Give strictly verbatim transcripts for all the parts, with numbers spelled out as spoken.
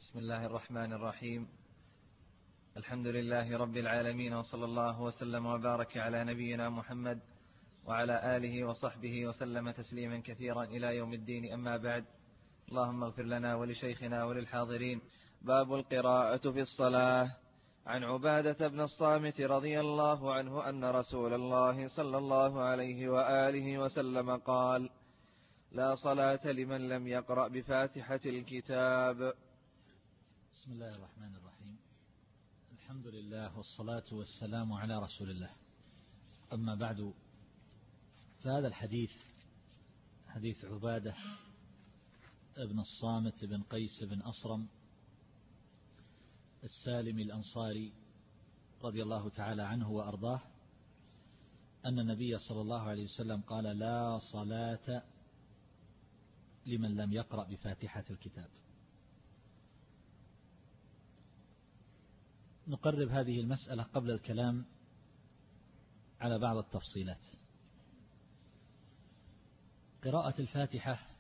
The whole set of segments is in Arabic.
بسم الله الرحمن الرحيم. الحمد لله رب العالمين، وصلى الله وسلم وبارك على نبينا محمد وعلى آله وصحبه وسلم تسليما كثيرا إلى يوم الدين. أما بعد، اللهم اغفر لنا ولشيخنا وللحاضرين. باب القراءة في الصلاة. عن عبادة بن الصامت رضي الله عنه أن رسول الله صلى الله عليه وآله وسلم قال: لا صلاة لمن لم يقرأ بفاتحة الكتاب. بسم الله الرحمن الرحيم. الحمد لله والصلاة والسلام على رسول الله. أما بعد، فهذا الحديث حديث عبادة ابن الصامت بن قيس بن أصرم السالمي الأنصاري رضي الله تعالى عنه وأرضاه أن النبي صلى الله عليه وسلم قال: لا صلاة لمن لم يقرأ بفاتحة الكتاب. نقرب هذه المسألة قبل الكلام على بعض التفصيلات. قراءة الفاتحة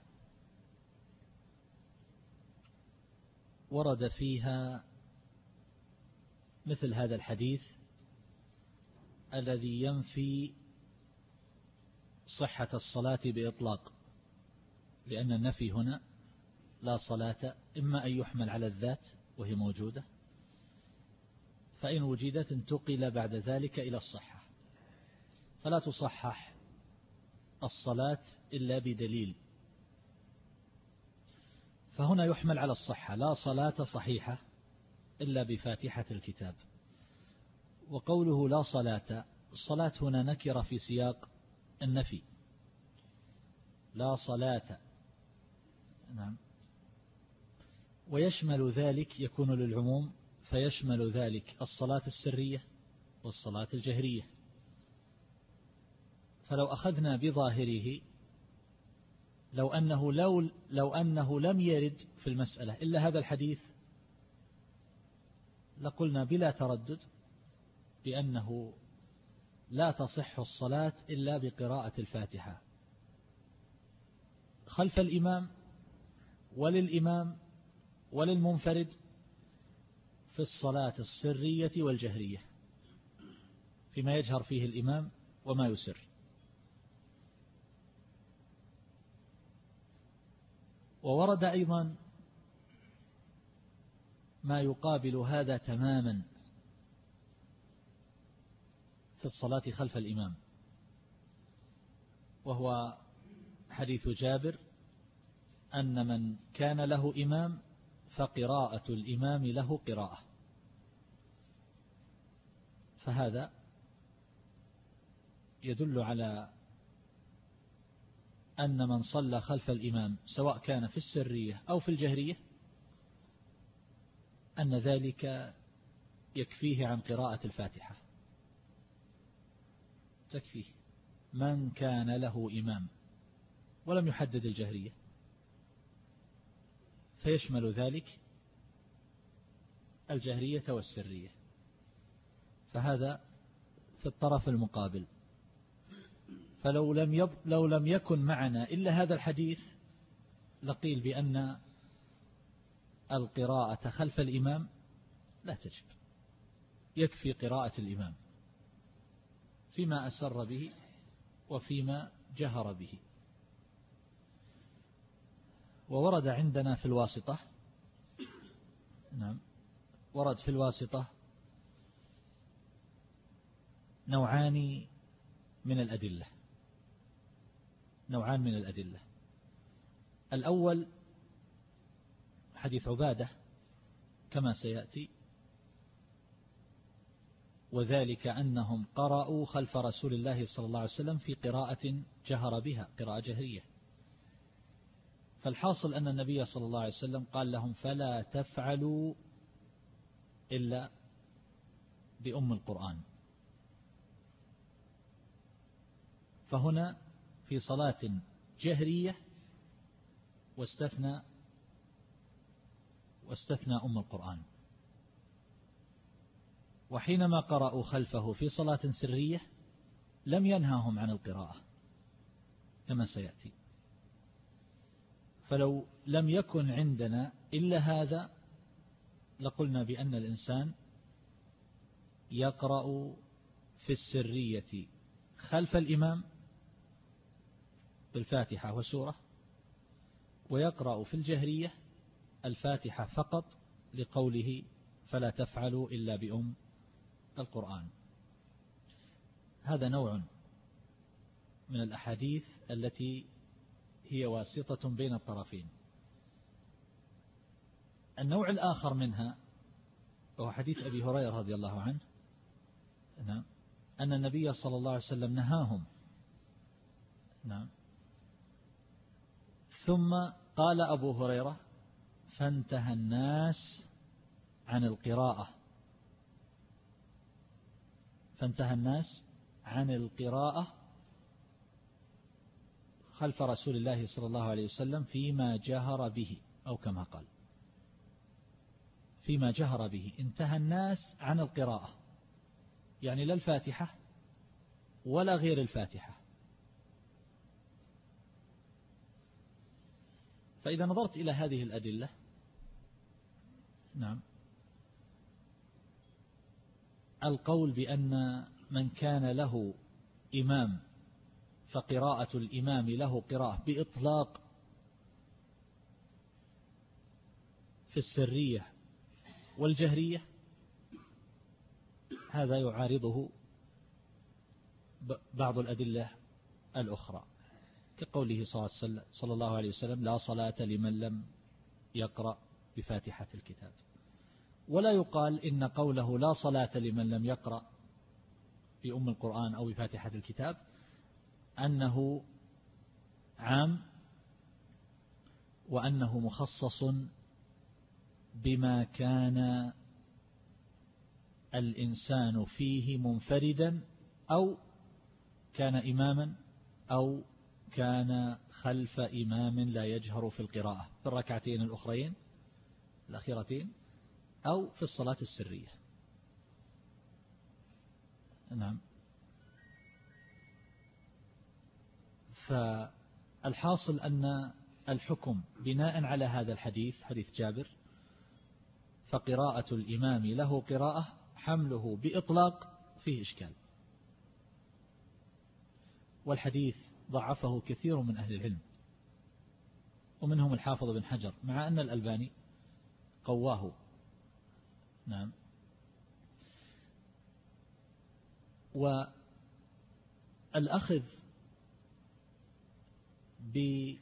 ورد فيها مثل هذا الحديث الذي ينفي صحة الصلاة بإطلاق، لأن النفي هنا لا صلاة إما أن يحمل على الذات وهي موجودة، فإن وجدت انتقل بعد ذلك إلى الصحة، فلا تصحح الصلاة إلا بدليل. فهنا يحمل على الصحة: لا صلاة صحيحة إلا بفاتحة الكتاب. وقوله لا صلاة، الصلاة هنا نكرة في سياق النفي، لا صلاة، نعم، ويشمل ذلك، يكون للعموم، فيشمل ذلك الصلاة السرية والصلاة الجهرية. فلو أخذنا بظاهره، لو أنه, لو, لو أنه لم يرد في المسألة إلا هذا الحديث، لقلنا بلا تردد بأنه لا تصح الصلاة إلا بقراءة الفاتحة خلف الإمام وللإمام وللمنفرد في الصلاة السرية والجهرية، فيما يجهر فيه الإمام وما يسر. وورد أيضا ما يقابل هذا تماما في الصلاة خلف الإمام، وهو حديث جابر أن من كان له إمام فقراءة الإمام له قراءة. فهذا يدل على أن من صلى خلف الإمام سواء كان في السرية أو في الجهرية أن ذلك يكفيه عن قراءة الفاتحة، تكفيه من كان له إمام، ولم يحدد الجهرية، فيشمل ذلك الجهرية والسرية. فهذا في الطرف المقابل. فلو لم يب... لو لم يكن معنا إلا هذا الحديث لقيل بأن القراءة خلف الإمام لا تجب، يكفي قراءة الإمام فيما أسر به وفيما جهر به. وورد عندنا في الواسطة، نعم، ورد في الواسطة نوعان من الأدلة، نوعان من الأدلة. الأول حديث عبادة كما سيأتي، وذلك أنهم قرأوا خلف رسول الله صلى الله عليه وسلم في قراءة جهر بها، قراءة جهرية. فالحاصل أن النبي صلى الله عليه وسلم قال لهم: فلا تفعلوا إلا بأم القرآن. فهنا في صلاة جهرية واستثنى واستثنى أم القرآن. وحينما قرأوا خلفه في صلاة سرية لم ينهاهم عن القراءة كما سيأتي. فلو لم يكن عندنا إلا هذا لقلنا بأن الإنسان يقرأ في السرية خلف الإمام بالفاتحة وسورة، ويقرأ في الجهرية الفاتحة فقط لقوله فلا تفعلوا إلا بأم القرآن. هذا نوع من الأحاديث التي هي واسطة بين الطرفين. النوع الآخر منها وهو حديث أبي هريرة رضي الله عنه نعم أن النبي صلى الله عليه وسلم نهاهم نعم ثم قال أبو هريرة فانتهى الناس عن القراءة فانتهى الناس عن القراءة خلف رسول الله صلى الله عليه وسلم فيما جهر به، أو كما قال فيما جهر به. انتهى الناس عن القراءة يعني لا الفاتحة ولا غير الفاتحة. فإذا نظرت إلى هذه الأدلة نعم القول بأن من كان له إمام فقراءة الإمام له قراءة بإطلاق في السرية والجهرية، هذا يعارضه بعض الأدلة الأخرى كقوله صلى الله عليه وسلم لا صلاة لمن لم يقرأ بفاتحة الكتاب. ولا يقال إن قوله لا صلاة لمن لم يقرأ بأم القرآن أو بفاتحة الكتاب أنه عام وأنه مخصص بما كان الإنسان فيه منفردا أو كان إماما أو كان خلف إمام لا يجهر في القراءة في الركعتين الأخرين الأخيرتين أو في الصلاة السرية. نعم. فالحاصل أن الحكم بناء على هذا الحديث حديث جابر فقراءة الإمام له قراءة حمله بإطلاق فيه إشكال، والحديث ضعفه كثير من أهل العلم ومنهم الحافظ بن حجر مع أن الألباني قواه. نعم. والأخذ بما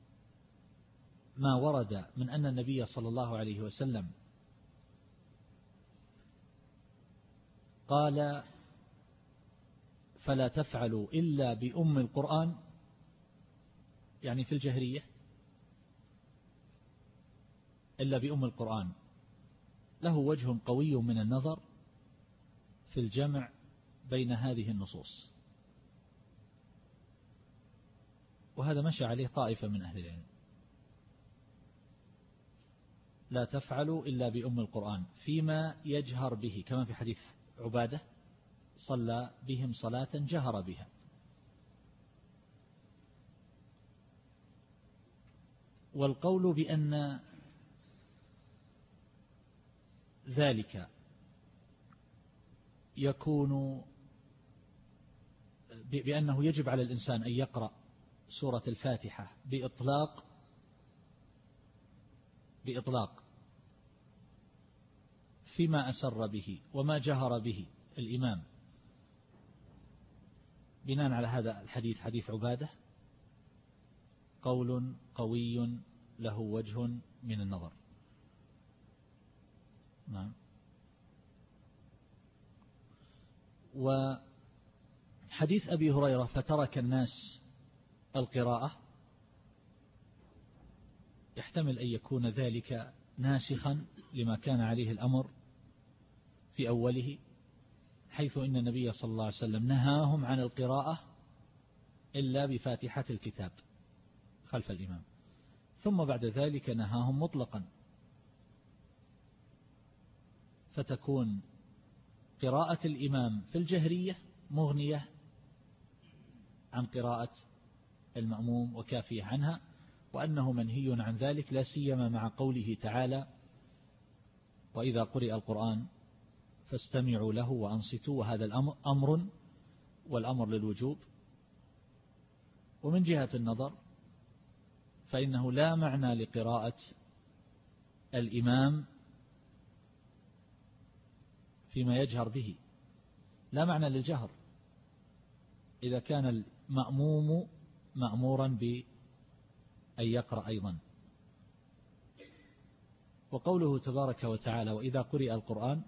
ورد من أن النبي صلى الله عليه وسلم قال فلا تفعلوا إلا بأم القرآن يعني في الجهرية إلا بأم القرآن له وجه قوي من النظر في الجمع بين هذه النصوص، وهذا مشى عليه طائفة من أهل العلم لا تفعلوا إلا بأم القرآن فيما يجهر به كما في حديث عبادة صلى بهم صلاة جهر بها. والقول بأن ذلك يكون بأنه يجب على الإنسان أن يقرأ سورة الفاتحة بإطلاق بإطلاق فيما أسر به وما جهر به الإمام بناء على هذا الحديث حديث عبادة قول قوي له وجه من النظر. نعم. وحديث أبي هريرة فترك الناس القراءة يحتمل أن يكون ذلك ناسخا لما كان عليه الأمر في أوله، حيث إن النبي صلى الله عليه وسلم نهاهم عن القراءة إلا بفاتحة الكتاب خلف الإمام، ثم بعد ذلك نهاهم مطلقا، فتكون قراءة الإمام في الجهرية مغنية عن قراءة المأموم وكافية عنها، وأنه منهي عن ذلك لا سيما مع قوله تعالى وإذا قرئ القرآن فاستمعوا له وأنصتوا، وهذا الأمر أمر والأمر للوجوب. ومن جهة النظر فإنه لا معنى لقراءة الإمام فيما يجهر به، لا معنى للجهر إذا كان المأموم مأمورا بأن يقرأ أيضا. وقوله تبارك وتعالى وإذا قرئ القرآن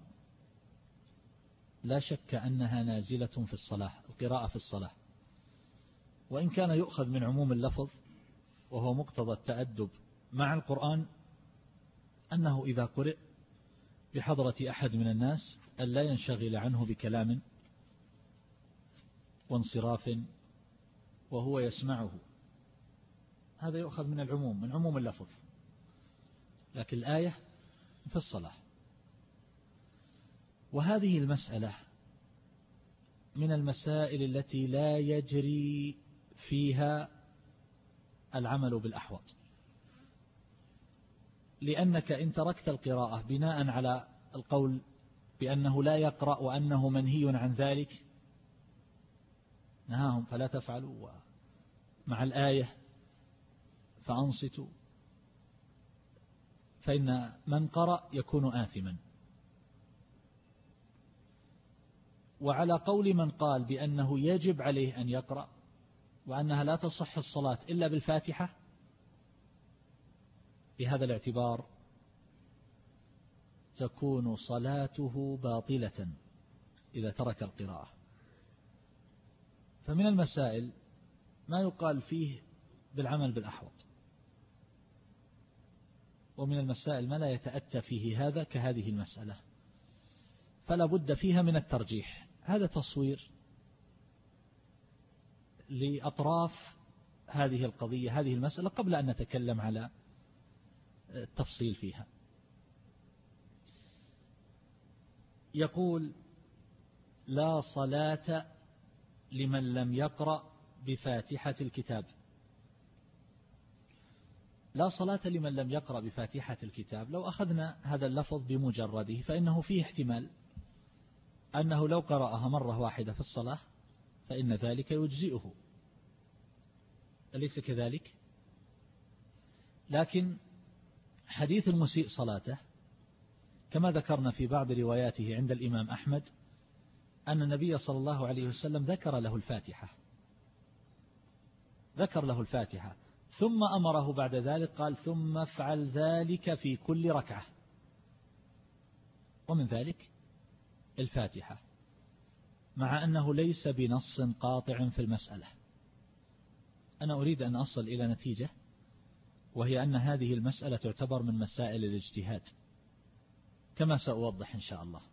لا شك أنها نازلة في الصلاة، القراءة في الصلاة، وإن كان يؤخذ من عموم اللفظ وهو مقتضى التأدب مع القرآن أنه إذا قرئ بحضرة أحد من الناس أن لا ينشغل عنه بكلام وانصراف وهو يسمعه، هذا يؤخذ من العموم، من عموم اللفظ. لكن الآية في الصلاة، وهذه المسألة من المسائل التي لا يجري فيها العمل بالأحوط، لأنك إن تركت القراءة بناء على القول بأنه لا يقرأ وأنه منهي عن ذلك، نهاهم فلا تفعلوا، مع الآية فأنصتوا، فإن من قرأ يكون آثما. وعلى قول من قال بأنه يجب عليه أن يقرأ وأنها لا تصح الصلاة إلا بالفاتحة، بهذا الاعتبار تكون صلاته باطلة إذا ترك القراءة. فمن المسائل ما يقال فيه بالعمل بالأحوط، ومن المسائل ما لا يتأتى فيه هذا كهذه المسألة، فلا بد فيها من الترجيح. هذا تصوير لأطراف هذه القضية، هذه المسألة، قبل أن نتكلم على التفصيل فيها. يقول لا صلاة لمن لم يقرأ بفاتحة الكتاب. لا صلاة لمن لم يقرأ بفاتحة الكتاب، لو أخذنا هذا اللفظ بمجرده فإنه فيه احتمال أنه لو قرأها مرة واحدة في الصلاة فإن ذلك يجزئه، أليس كذلك؟ لكن حديث المسيء صلاته كما ذكرنا في بعض رواياته عند الإمام أحمد أن النبي صلى الله عليه وسلم ذكر له الفاتحة، ذكر له الفاتحة ثم أمره بعد ذلك قال ثم افعل ذلك في كل ركعة، ومن ذلك الفاتحة، مع أنه ليس بنص قاطع في المسألة. أنا أريد أن أصل إلى نتيجة، وهي أن هذه المسألة تعتبر من مسائل الاجتهاد كما سأوضح إن شاء الله.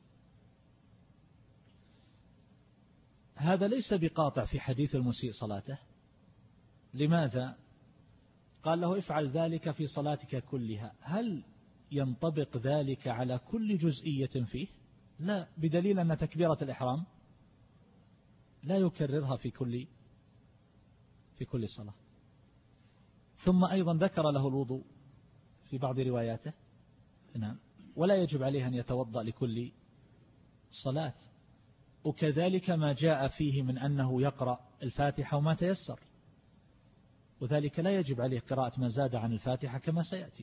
هذا ليس بقاطع في حديث المسيء صلاته. لماذا؟ قال له افعل ذلك في صلاتك كلها. هل ينطبق ذلك على كل جزئية فيه؟ لا، بدليل أن تكبيرة الإحرام لا يكررها في كل في كل صلاة. ثم أيضا ذكر له الوضوء في بعض رواياته، نعم، ولا يجب عليه أن يتوضأ لكل صلاة. وكذلك ما جاء فيه من أنه يقرأ الفاتحة وما تيسر، وذلك لا يجب عليه قراءة ما زاد عن الفاتحة كما سيأتي.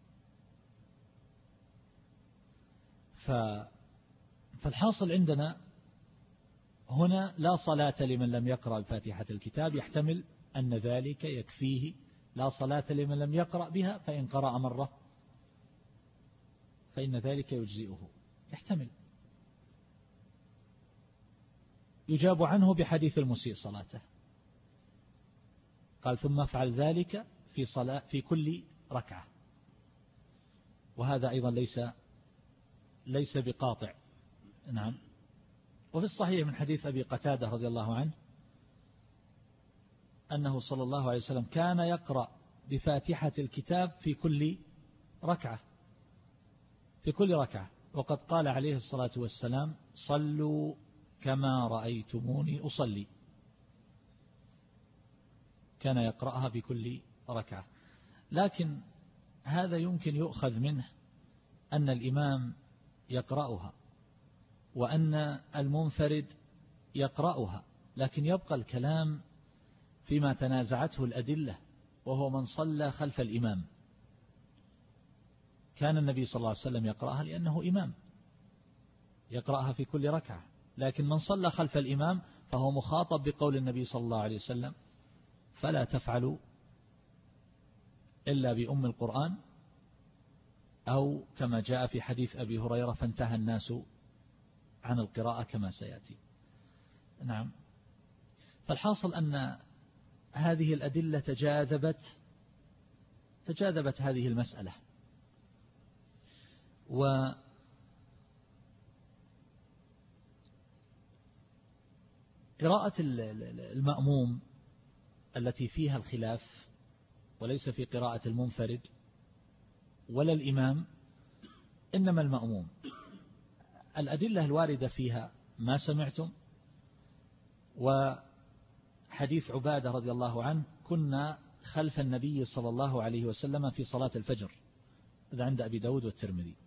فالحاصل عندنا هنا لا صلاة لمن لم يقرأ الفاتحة الكتاب، يحتمل أن ذلك يكفيه لا صلاة لمن لم يقرأ بها، فإن قرأ مرة فإن ذلك يجزئه، يحتمل. يجاب عنه بحديث المسيء صلاته، قال ثم افعل ذلك في صلاة في كل ركعة، وهذا أيضا ليس ليس بقاطع. نعم. وفي الصحيح من حديث أبي قتادة رضي الله عنه أنه صلى الله عليه وسلم كان يقرأ بفاتحة الكتاب في كل ركعة في كل ركعة وقد قال عليه الصلاة والسلام صلوا كما رأيتموني أصلي، كان يقرأها في كل ركعة. لكن هذا يمكن يؤخذ منه أن الإمام يقرأها وأن المنفرد يقرأها، لكن يبقى الكلام فيما تنازعته الأدلة، وهو من صلى خلف الإمام. كان النبي صلى الله عليه وسلم يقرأها لأنه إمام، يقرأها في كل ركعة، لكن من صلى خلف الإمام فهو مخاطب بقول النبي صلى الله عليه وسلم: فلا تفعلوا إلا بأم القرآن، أو كما جاء في حديث أبي هريرة: فانتهى الناس عن القراءة كما سيأتي. نعم. فالحاصل أن هذه الأدلة تجاذبت تجاذبت هذه المسألة. وقراءة المأموم التي فيها الخلاف، وليس في قراءة المنفرد ولا الإمام، إنما المأموم. الأدلة الواردة فيها ما سمعتم، وحديث عبادة رضي الله عنه: كنا خلف النبي صلى الله عليه وسلم في صلاة الفجر، هذا عند أبي داود والترمذي،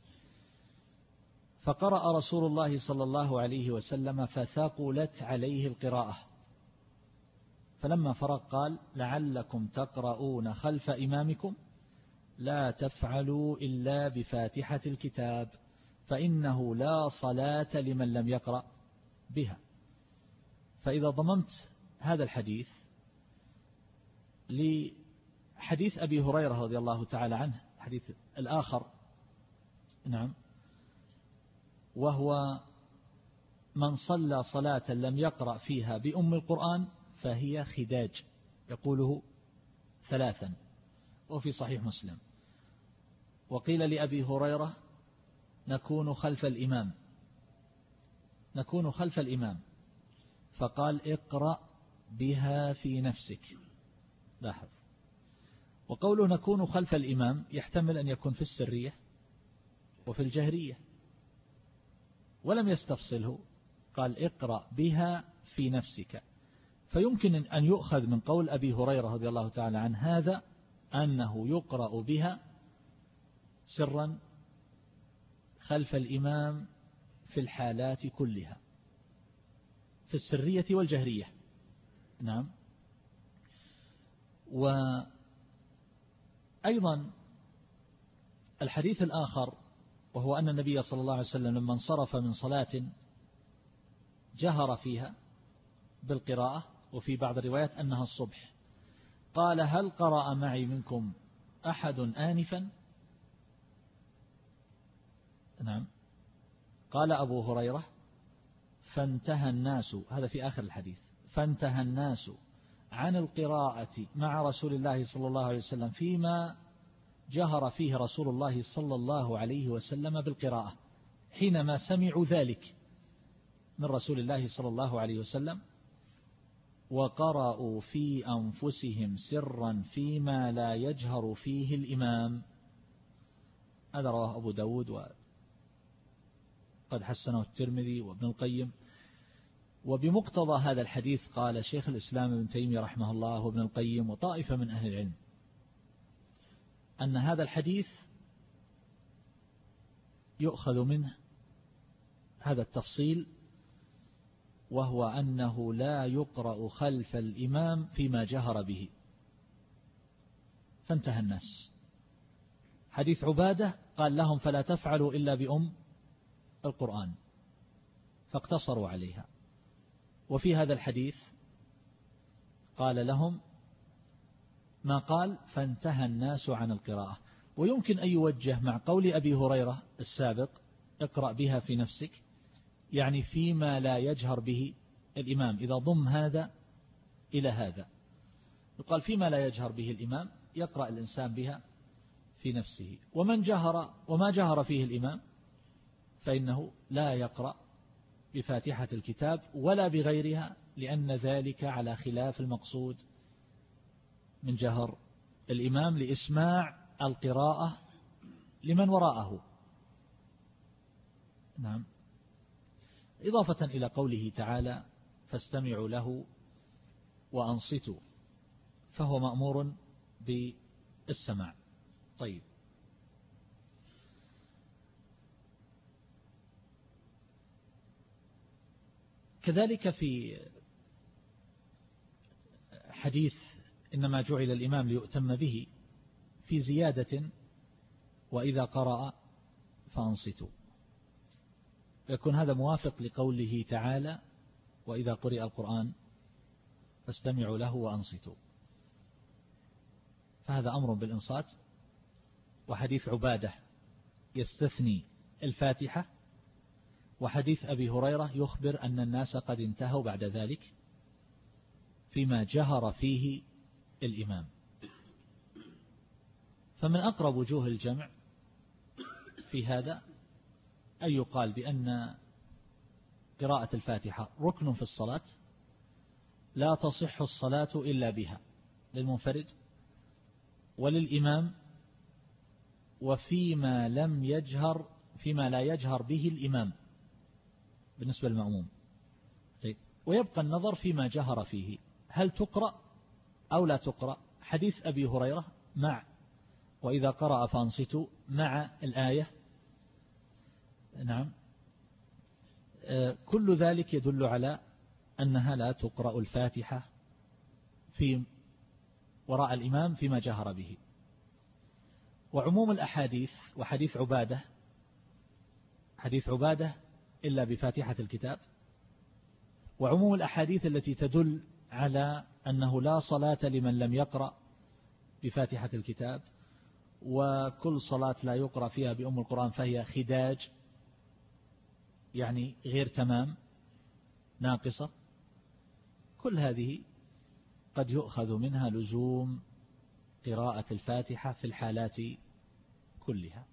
فقرأ رسول الله صلى الله عليه وسلم فثقلت عليه القراءة، فلما فرغ قال: لعلكم تقرؤون خلف إمامكم لا تفعلوا إلا بفاتحة الكتاب فإنه لا صلاة لمن لم يقرأ بها. فإذا ضممت هذا الحديث لحديث أبي هريرة رضي الله تعالى عنه، الحديث الآخر، نعم، وهو: من صلى صلاة لم يقرأ فيها بأم القرآن فهي خداج، يقوله ثلاثا، وفي صحيح مسلم. وقيل لأبي هريرة: نكون خلف الإمام نكون خلف الإمام فقال: اقرأ بها في نفسك. لاحظ، وقوله نكون خلف الإمام يحتمل أن يكون في السرية وفي الجهرية، ولم يستفصله، قال: اقرأ بها في نفسك. فيمكن أن يؤخذ من قول أبي هريرة رضي الله تعالى عنه هذا أنه يقرأ بها سرا خلف الإمام في الحالات كلها، في السرية والجهرية. نعم. وأيضا الحديث الآخر، وهو أن النبي صلى الله عليه وسلم لما انصرف من صلاة جهر فيها بالقراءة، وفي بعض الروايات أنها الصبح، قال: هل قرأ معي منكم أحد آنفا؟ نعم. قال أبو هريرة: فانتهى الناس، هذا في آخر الحديث، فانتهى الناس عن القراءة مع رسول الله صلى الله عليه وسلم فيما جهر فيه رسول الله صلى الله عليه وسلم بالقراءة، حينما سمعوا ذلك من رسول الله صلى الله عليه وسلم، وقرأوا في أنفسهم سرا فيما لا يجهر فيه الإمام. هذا رواه أبو داود وقد حسنه الترمذي وابن القيم. وبمقتضى هذا الحديث قال شيخ الإسلام ابن تيمية رحمه الله وابن القيم وطائفة من أهل العلم أن هذا الحديث يؤخذ منه هذا التفصيل، وهو أنه لا يقرأ خلف الإمام فيما جهر به، فانتهى الناس. حديث عبادة قال لهم: فلا تفعلوا إلا بأم القرآن، فاقتصروا عليها. وفي هذا الحديث قال لهم ما قال: فانتهى الناس عن القراءة. ويمكن أن يوجه مع قول أبي هريرة السابق: اقرأ بها في نفسك، يعني فيما لا يجهر به الإمام. إذا ضم هذا إلى هذا يقال فيما لا يجهر به الإمام يقرأ الإنسان بها في نفسه، ومن جهر وما جهر فيه الإمام فإنه لا يقرأ بفاتحة الكتاب ولا بغيرها، لأن ذلك على خلاف المقصود من جهر الإمام لإسماع القراءة لمن وراءه. نعم. إضافة إلى قوله تعالى: فاستمعوا له وأنصتوا، فهو مأمور بالسماع. طيب، كذلك في حديث إنما جعل الإمام ليؤتم به في زيادة وإذا قرأ فأنصتوا، يكون هذا موافق لقوله تعالى وإذا قرئ القرآن فاستمعوا له وأنصتوا، فهذا أمر بالإنصات. وحديث عبادة يستثني الفاتحة، وحديث أبي هريرة يخبر أن الناس قد انتهوا بعد ذلك فيما جهر فيه الإمام. فمن أقرب وجوه الجمع في هذا أن يقال بأن قراءة الفاتحة ركن في الصلاة لا تصح الصلاة إلا بها للمنفرد وللإمام، وفيما لم يجهر فيما لا يجهر به الإمام بالنسبة للمأموم. ويبقى النظر فيما جهر فيه، هل تقرأ أو لا تقرأ. حديث أبي هريرة مع وإذا قرأ فأنصتوا مع الآية، نعم، كل ذلك يدل على أنها لا تقرأ الفاتحة في وراء الإمام فيما جهر به. وعموم الأحاديث وحديث عبادة حديث عبادة إلا بفاتحة الكتاب، وعموم الأحاديث التي تدل على أنه لا صلاة لمن لم يقرأ بفاتحة الكتاب، وكل صلاة لا يقرأ فيها بأم القرآن فهي خداج، يعني غير تمام ناقصة. كل هذه قد يؤخذ منها لزوم قراءة الفاتحة في الحالات كلها.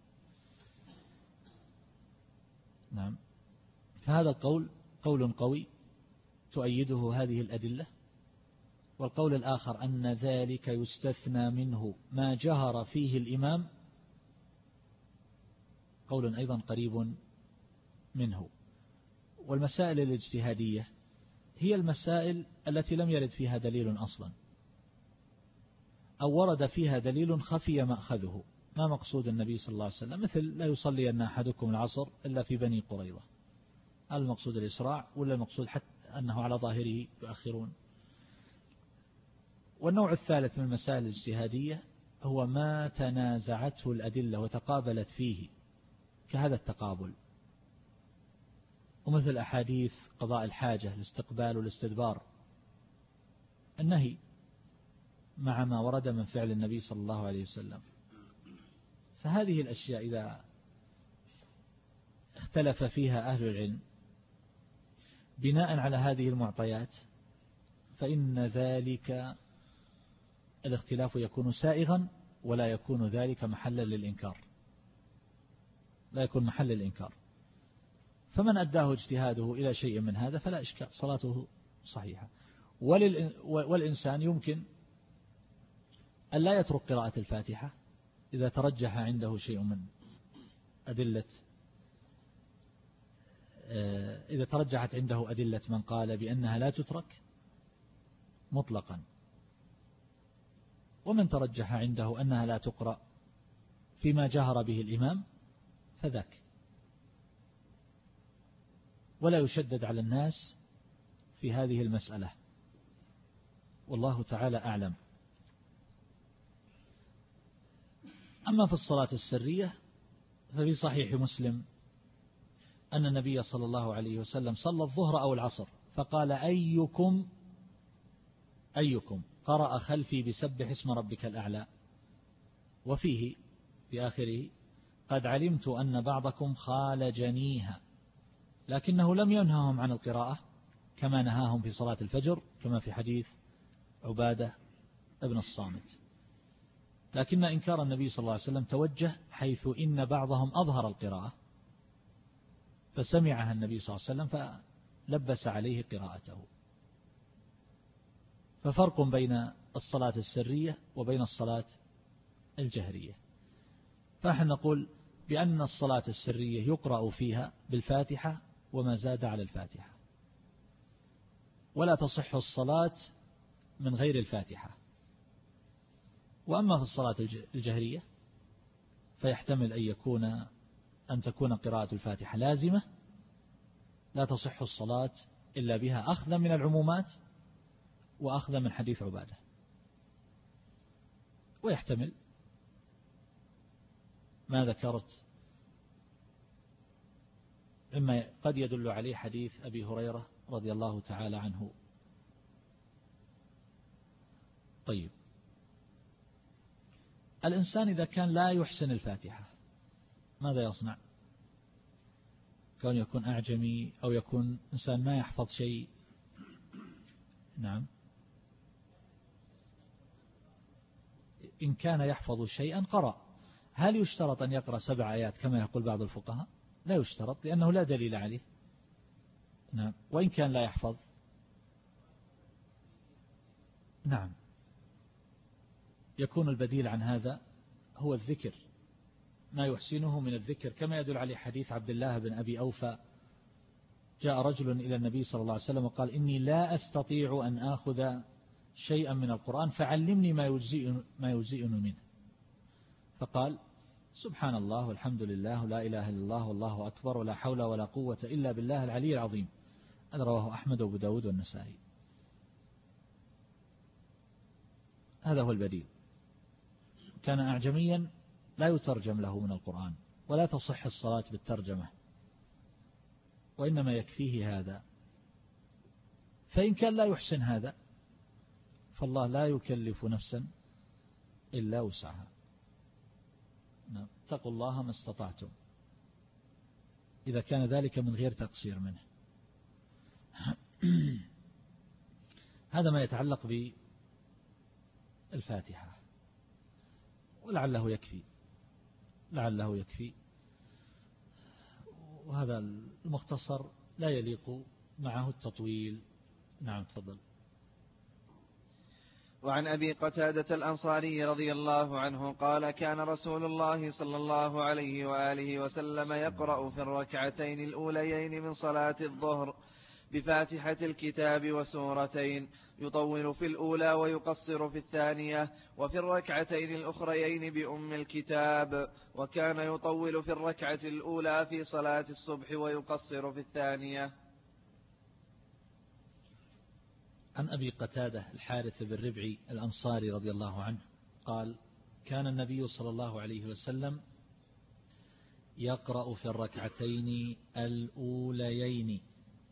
نعم، فهذا القول قول قوي تؤيده هذه الأدلة. والقول الآخر أن ذلك يستثنى منه ما جهر فيه الإمام قول أيضا قريب منه. والمسائل الاجتهادية هي المسائل التي لم يرد فيها دليل أصلا، أو ورد فيها دليل خفي مأخذه، ما مقصود النبي صلى الله عليه وسلم، مثل لا يصلي أن أحدكم العصر إلا في بني قريظة، هل المقصود الإسراع ولا المقصود حتى أنه على ظاهره يؤخرون. والنوع الثالث من المسائل الاجتهادية هو ما تنازعته الأدلة وتقابلت فيه، كهذا التقابل، ومثل أحاديث قضاء الحاجة، الاستقبال والاستدبار، النهي مع ما ورد من فعل النبي صلى الله عليه وسلم. فهذه الأشياء إذا اختلف فيها أهل العلم بناء على هذه المعطيات فإن ذلك الاختلاف يكون سائغا ولا يكون ذلك محلا للإنكار، لا يكون محل للإنكار. فمن أداه اجتهاده إلى شيء من هذا فلا إشكال، صلاته صحيحة. والإنسان يمكن أن لا يترك قراءة الفاتحة إذا ترجح عنده شيء من أدلة إذا ترجحت عنده أدلة من قال بأنها لا تترك مطلقا، ومن ترجح عنده أنها لا تقرأ فيما جهر به الإمام فذاك، ولا يشدد على الناس في هذه المسألة، والله تعالى أعلم. أما في الصلاة السرية ففي صحيح مسلم أن النبي صلى الله عليه وسلم صلى الظهر أو العصر فقال أيكم أيكم قرأ خلفي بسبح اسم ربك الأعلى، وفيه في آخره قد علمت أن بعضكم خالجنيها، لكنه لم ينههم عن القراءة كما نهاهم في صلاة الفجر كما في حديث عبادة ابن الصامت. لكن إنكار النبي صلى الله عليه وسلم توجه حيث إن بعضهم أظهر القراءة فسمعها النبي صلى الله عليه وسلم فلبس عليه قراءته. ففرق بين الصلاة السرية وبين الصلاة الجهرية. فنحن نقول بأن الصلاة السرية يقرأ فيها بالفاتحة وما زاد على الفاتحة، ولا تصح الصلاة من غير الفاتحة. وأما في الصلاة الجهرية فيحتمل أن يكون أن تكون قراءة الفاتحة لازمة لا تصح الصلاة إلا بها، أخذا من العمومات وأخذا من حديث عبادة. ويحتمل ما ذكرت مما قد يدل عليه حديث أبي هريرة رضي الله تعالى عنه. طيب، الإنسان إذا كان لا يحسن الفاتحة ماذا يصنع؟ كون يكون أعجمي أو يكون إنسان ما يحفظ شيء. نعم، إن كان يحفظ شيئا قرأ. هل يشترط أن يقرأ سبع آيات كما يقول بعض الفقهاء؟ لا يشترط، لأنه لا دليل عليه. نعم، وإن كان لا يحفظ، نعم، يكون البديل عن هذا هو الذكر، ما يحسنه من الذكر، كما يدل عليه حديث عبد الله بن أبي أوفى: جاء رجل إلى النبي صلى الله عليه وسلم وقال: إني لا أستطيع أن آخذ شيئا من القرآن فعلمني ما يجزئني ما يجزئني منه. فقال: سبحان الله والحمد لله ولا إله إلا الله والله أكبر ولا حول ولا قوة إلا بالله العلي العظيم. هذا رواه أحمد وأبو داود والنسائي. هذا هو البديل. كان أعجميا لا يترجم له من القرآن ولا تصح الصلاة بالترجمة، وإنما يكفيه هذا. فإن كان لا يحسن هذا فالله لا يكلف نفسا إلا وسعها. اتقوا الله ما استطعتم، إذا كان ذلك من غير تقصير منه. هذا ما يتعلق بالفاتحة، ولعله يكفي لعله يكفي وهذا المختصر لا يليق معه التطويل. نعم، تفضل. وعن أبي قتادة الأنصاري رضي الله عنه قال: كان رسول الله صلى الله عليه وآله وسلم يقرأ في الركعتين الأوليين من صلاة الظهر بفاتحة الكتاب وسورتين، يطول في الأولى ويقصر في الثانية، وفي الركعتين الأخريين بأم الكتاب، وكان يطول في الركعة الأولى في صلاة الصبح ويقصر في الثانية. عن أبي قتادة الحارث بن ربعي الأنصاري رضي الله عنه قال: كان النبي صلى الله عليه وسلم يقرأ في الركعتين الأوليين.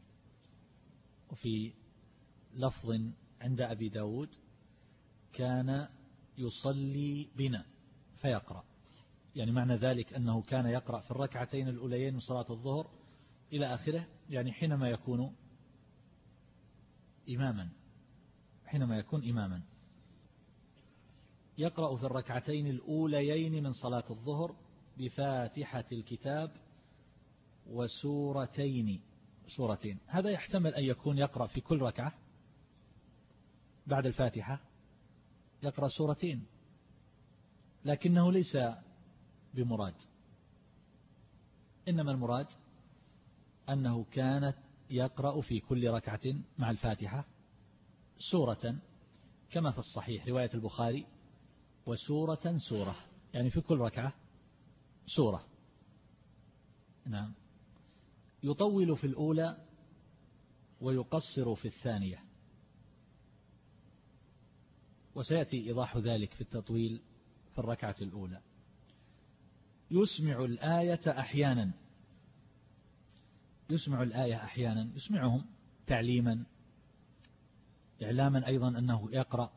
وفي لفظ عند أبي داود: كان يصلي بنا فيقرأ، يعني معنى ذلك أنه كان يقرأ في الركعتين الأوليين من صلاة الظهر إلى آخره، يعني حينما يكون إماما حينما يكون إماما يقرأ في الركعتين الأوليين من صلاة الظهر بفاتحة الكتاب وسورتين سورتين. هذا يحتمل أن يكون يقرأ في كل ركعة بعد الفاتحة يقرأ سورتين، لكنه ليس بمراد، إنما المراد أنه كانت يقرأ في كل ركعة مع الفاتحة سورة، كما في الصحيح رواية البخاري: وسورة سورة، يعني في كل ركعة سورة. نعم، يطول في الأولى ويقصر في الثانية، وسيأتي إيضاح ذلك في التطويل في الركعة الأولى. يسمع الآية أحيانا يسمع الآية أحيانا يسمعهم تعليما، إعلاما أيضا أنه يقرأ.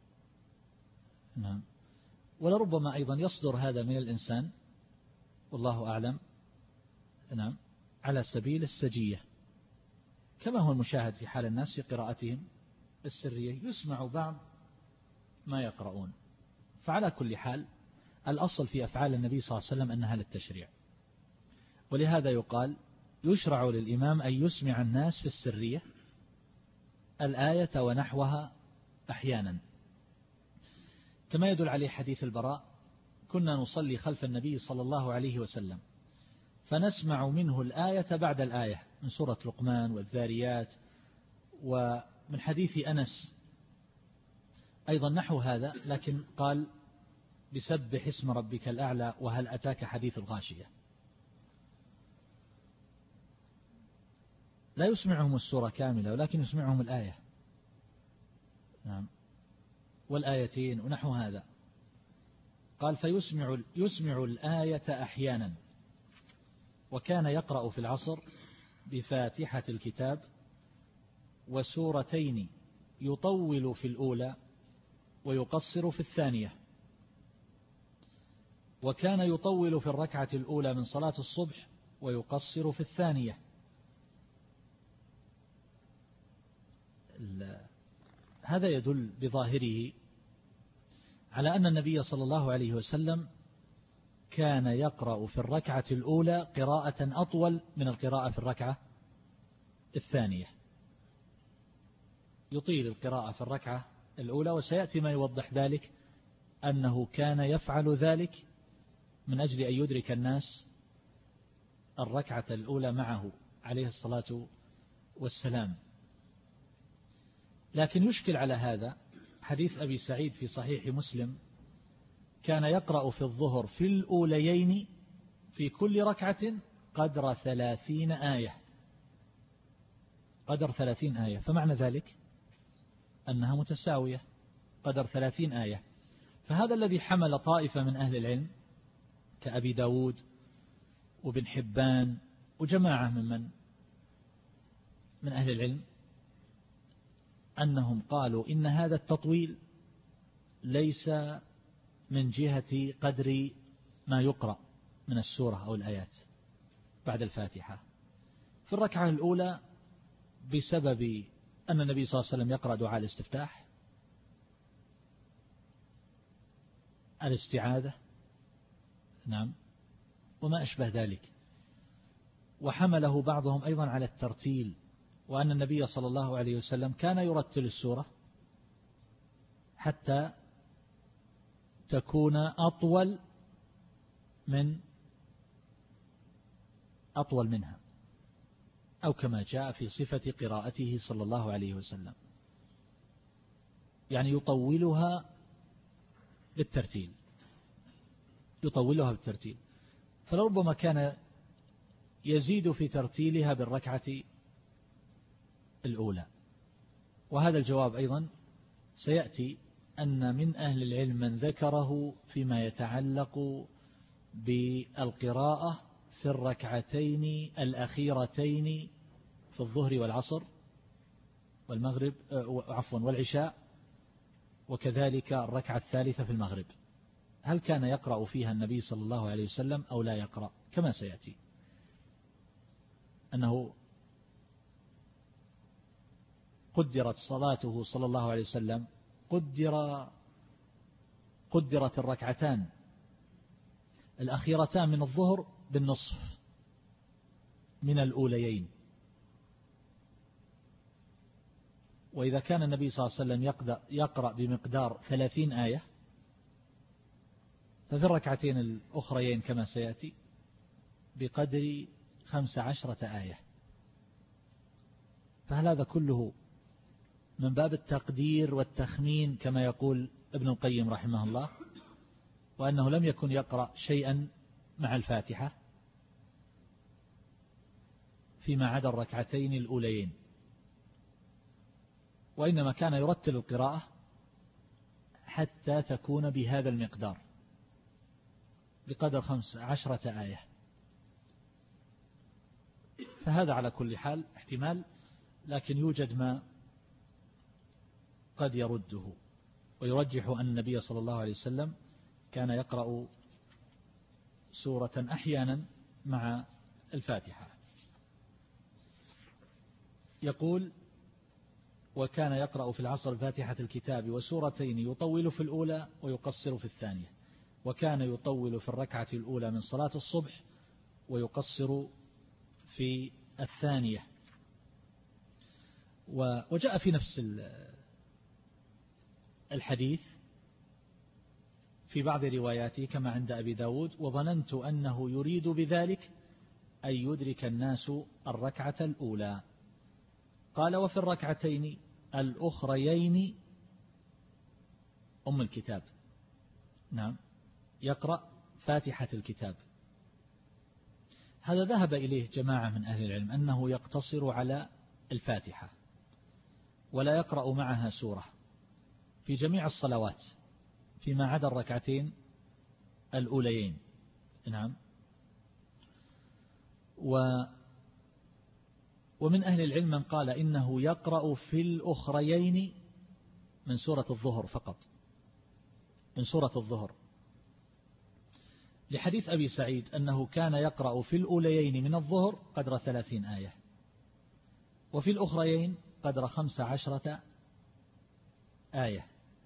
نعم، ولربما أيضا يصدر هذا من الإنسان والله أعلم، نعم، على سبيل السجية، كما هو المشاهد في حال الناس في قراءتهم السرية، يسمع بعض ما يقرؤون. فعلى كل حال الأصل في أفعال النبي صلى الله عليه وسلم أنها للتشريع، ولهذا يقال: يشرع للإمام أن يسمع الناس في السرية الآية ونحوها أحيانا، كما يدل عليه حديث البراء: كنا نصلي خلف النبي صلى الله عليه وسلم فنسمع منه الآية بعد الآية من سورة لقمان والذاريات. ومن حديث أنس أيضا نحو هذا، لكن قال: بسبح اسم ربك الأعلى وهل أتاك حديث الغاشية. لا يسمعهم السورة كاملة ولكن يسمعهم الآية، نعم، والآيتين ونحو هذا. قال فيسمع يسمع الآية أحيانا. وكان يقرأ في العصر بفاتحة الكتاب وسورتين يطول في الأولى ويقصر في الثانية. وكان يطول في الركعة الأولى من صلاة الصبح ويقصر في الثانية. هذا يدل بظاهره على أن النبي صلى الله عليه وسلم كان يقرأ في الركعة الأولى قراءة أطول من القراءة في الركعة الثانية، يطيل القراءة في الركعة الأولى، وسيأتي ما يوضح ذلك أنه كان يفعل ذلك من أجل أن يدرك الناس الركعة الأولى معه عليه الصلاة والسلام. لكن يشكل على هذا حديث أبي سعيد في صحيح مسلم: كان يقرأ في الظهر في الأوليين في كل ركعة قدر ثلاثين آية، قدر ثلاثين آية، فمعنى ذلك أنها متساوية، قدر ثلاثين آية. فهذا الذي حمل طائفة من أهل العلم كأبي داود وابن حبان وجماعة ممن من أهل العلم أنهم قالوا إن هذا التطويل ليس من جهة قدر ما يقرأ من السورة أو الآيات بعد الفاتحة. في الركعة الأولى بسبب أن النبي صلى الله عليه وسلم يقرأ دعاء الاستفتاح، الاستعاذة، نعم، وما أشبه ذلك. وحمله بعضهم أيضا على الترتيل، وأن النبي صلى الله عليه وسلم كان يرتل السورة حتى تكون أطول من أطول منها، أو كما جاء في صفة قراءته صلى الله عليه وسلم، يعني يطولها بالترتيل، يطولها بالترتيل. فلربما كان يزيد في ترتيلها بالركعة الأولى. وهذا الجواب أيضا سيأتي أن من أهل العلم من ذكره فيما يتعلق بالقراءة في الركعتين الأخيرتين في الظهر والعصر والمغرب، عفوا والعشاء، وكذلك الركعة الثالثة في المغرب، هل كان يقرأ فيها النبي صلى الله عليه وسلم أو لا يقرأ؟ كما سيأتي أنه قدرت صلاته صلى الله عليه وسلم، قدر قدرت الركعتان الأخيرتان من الظهر بالنصف من الأوليين. وإذا كان النبي صلى الله عليه وسلم يقرأ بمقدار ثلاثين آية، ففي الركعتين الأخريين كما سيأتي بقدر خمس عشرة آية. فهل هذا كله من باب التقدير والتخمين كما يقول ابن القيم رحمه الله، وأنه لم يكن يقرأ شيئا مع الفاتحة فيما عدا الركعتين الأوليين، وإنما كان يرتل القراءة حتى تكون بهذا المقدار بقدر خمس عشرة آية؟ فهذا على كل حال احتمال، لكن يوجد ما قد يرده ويرجح أن النبي صلى الله عليه وسلم كان يقرأ سورة أحيانا مع الفاتحة. يقول: وكان يقرأ في العصر فاتحة الكتاب وسورتين يطول في الأولى ويقصر في الثانية، وكان يطول في الركعة الأولى من صلاة الصبح ويقصر في الثانية. وجاء في نفس الحديث في بعض رواياته كما عند أبي داود: وظننت أنه يريد بذلك أن يدرك الناس الركعة الأولى. قال: وفي الركعتين الأخريين أم الكتاب، نعم، يقرأ فاتحة الكتاب. هذا ذهب إليه جماعة من أهل العلم أنه يقتصر على الفاتحة ولا يقرأ معها سورة في جميع الصلوات فيما عدا الركعتين الأوليين. نعم. و ومن أهل العلم من قال إنه يقرأ في الأخريين من سورة الظهر فقط، من سورة الظهر، لحديث أبي سعيد أنه كان يقرأ في الأوليين من الظهر قدر ثلاثين آية، وفي الأخريين قدر خمس عشرة آية،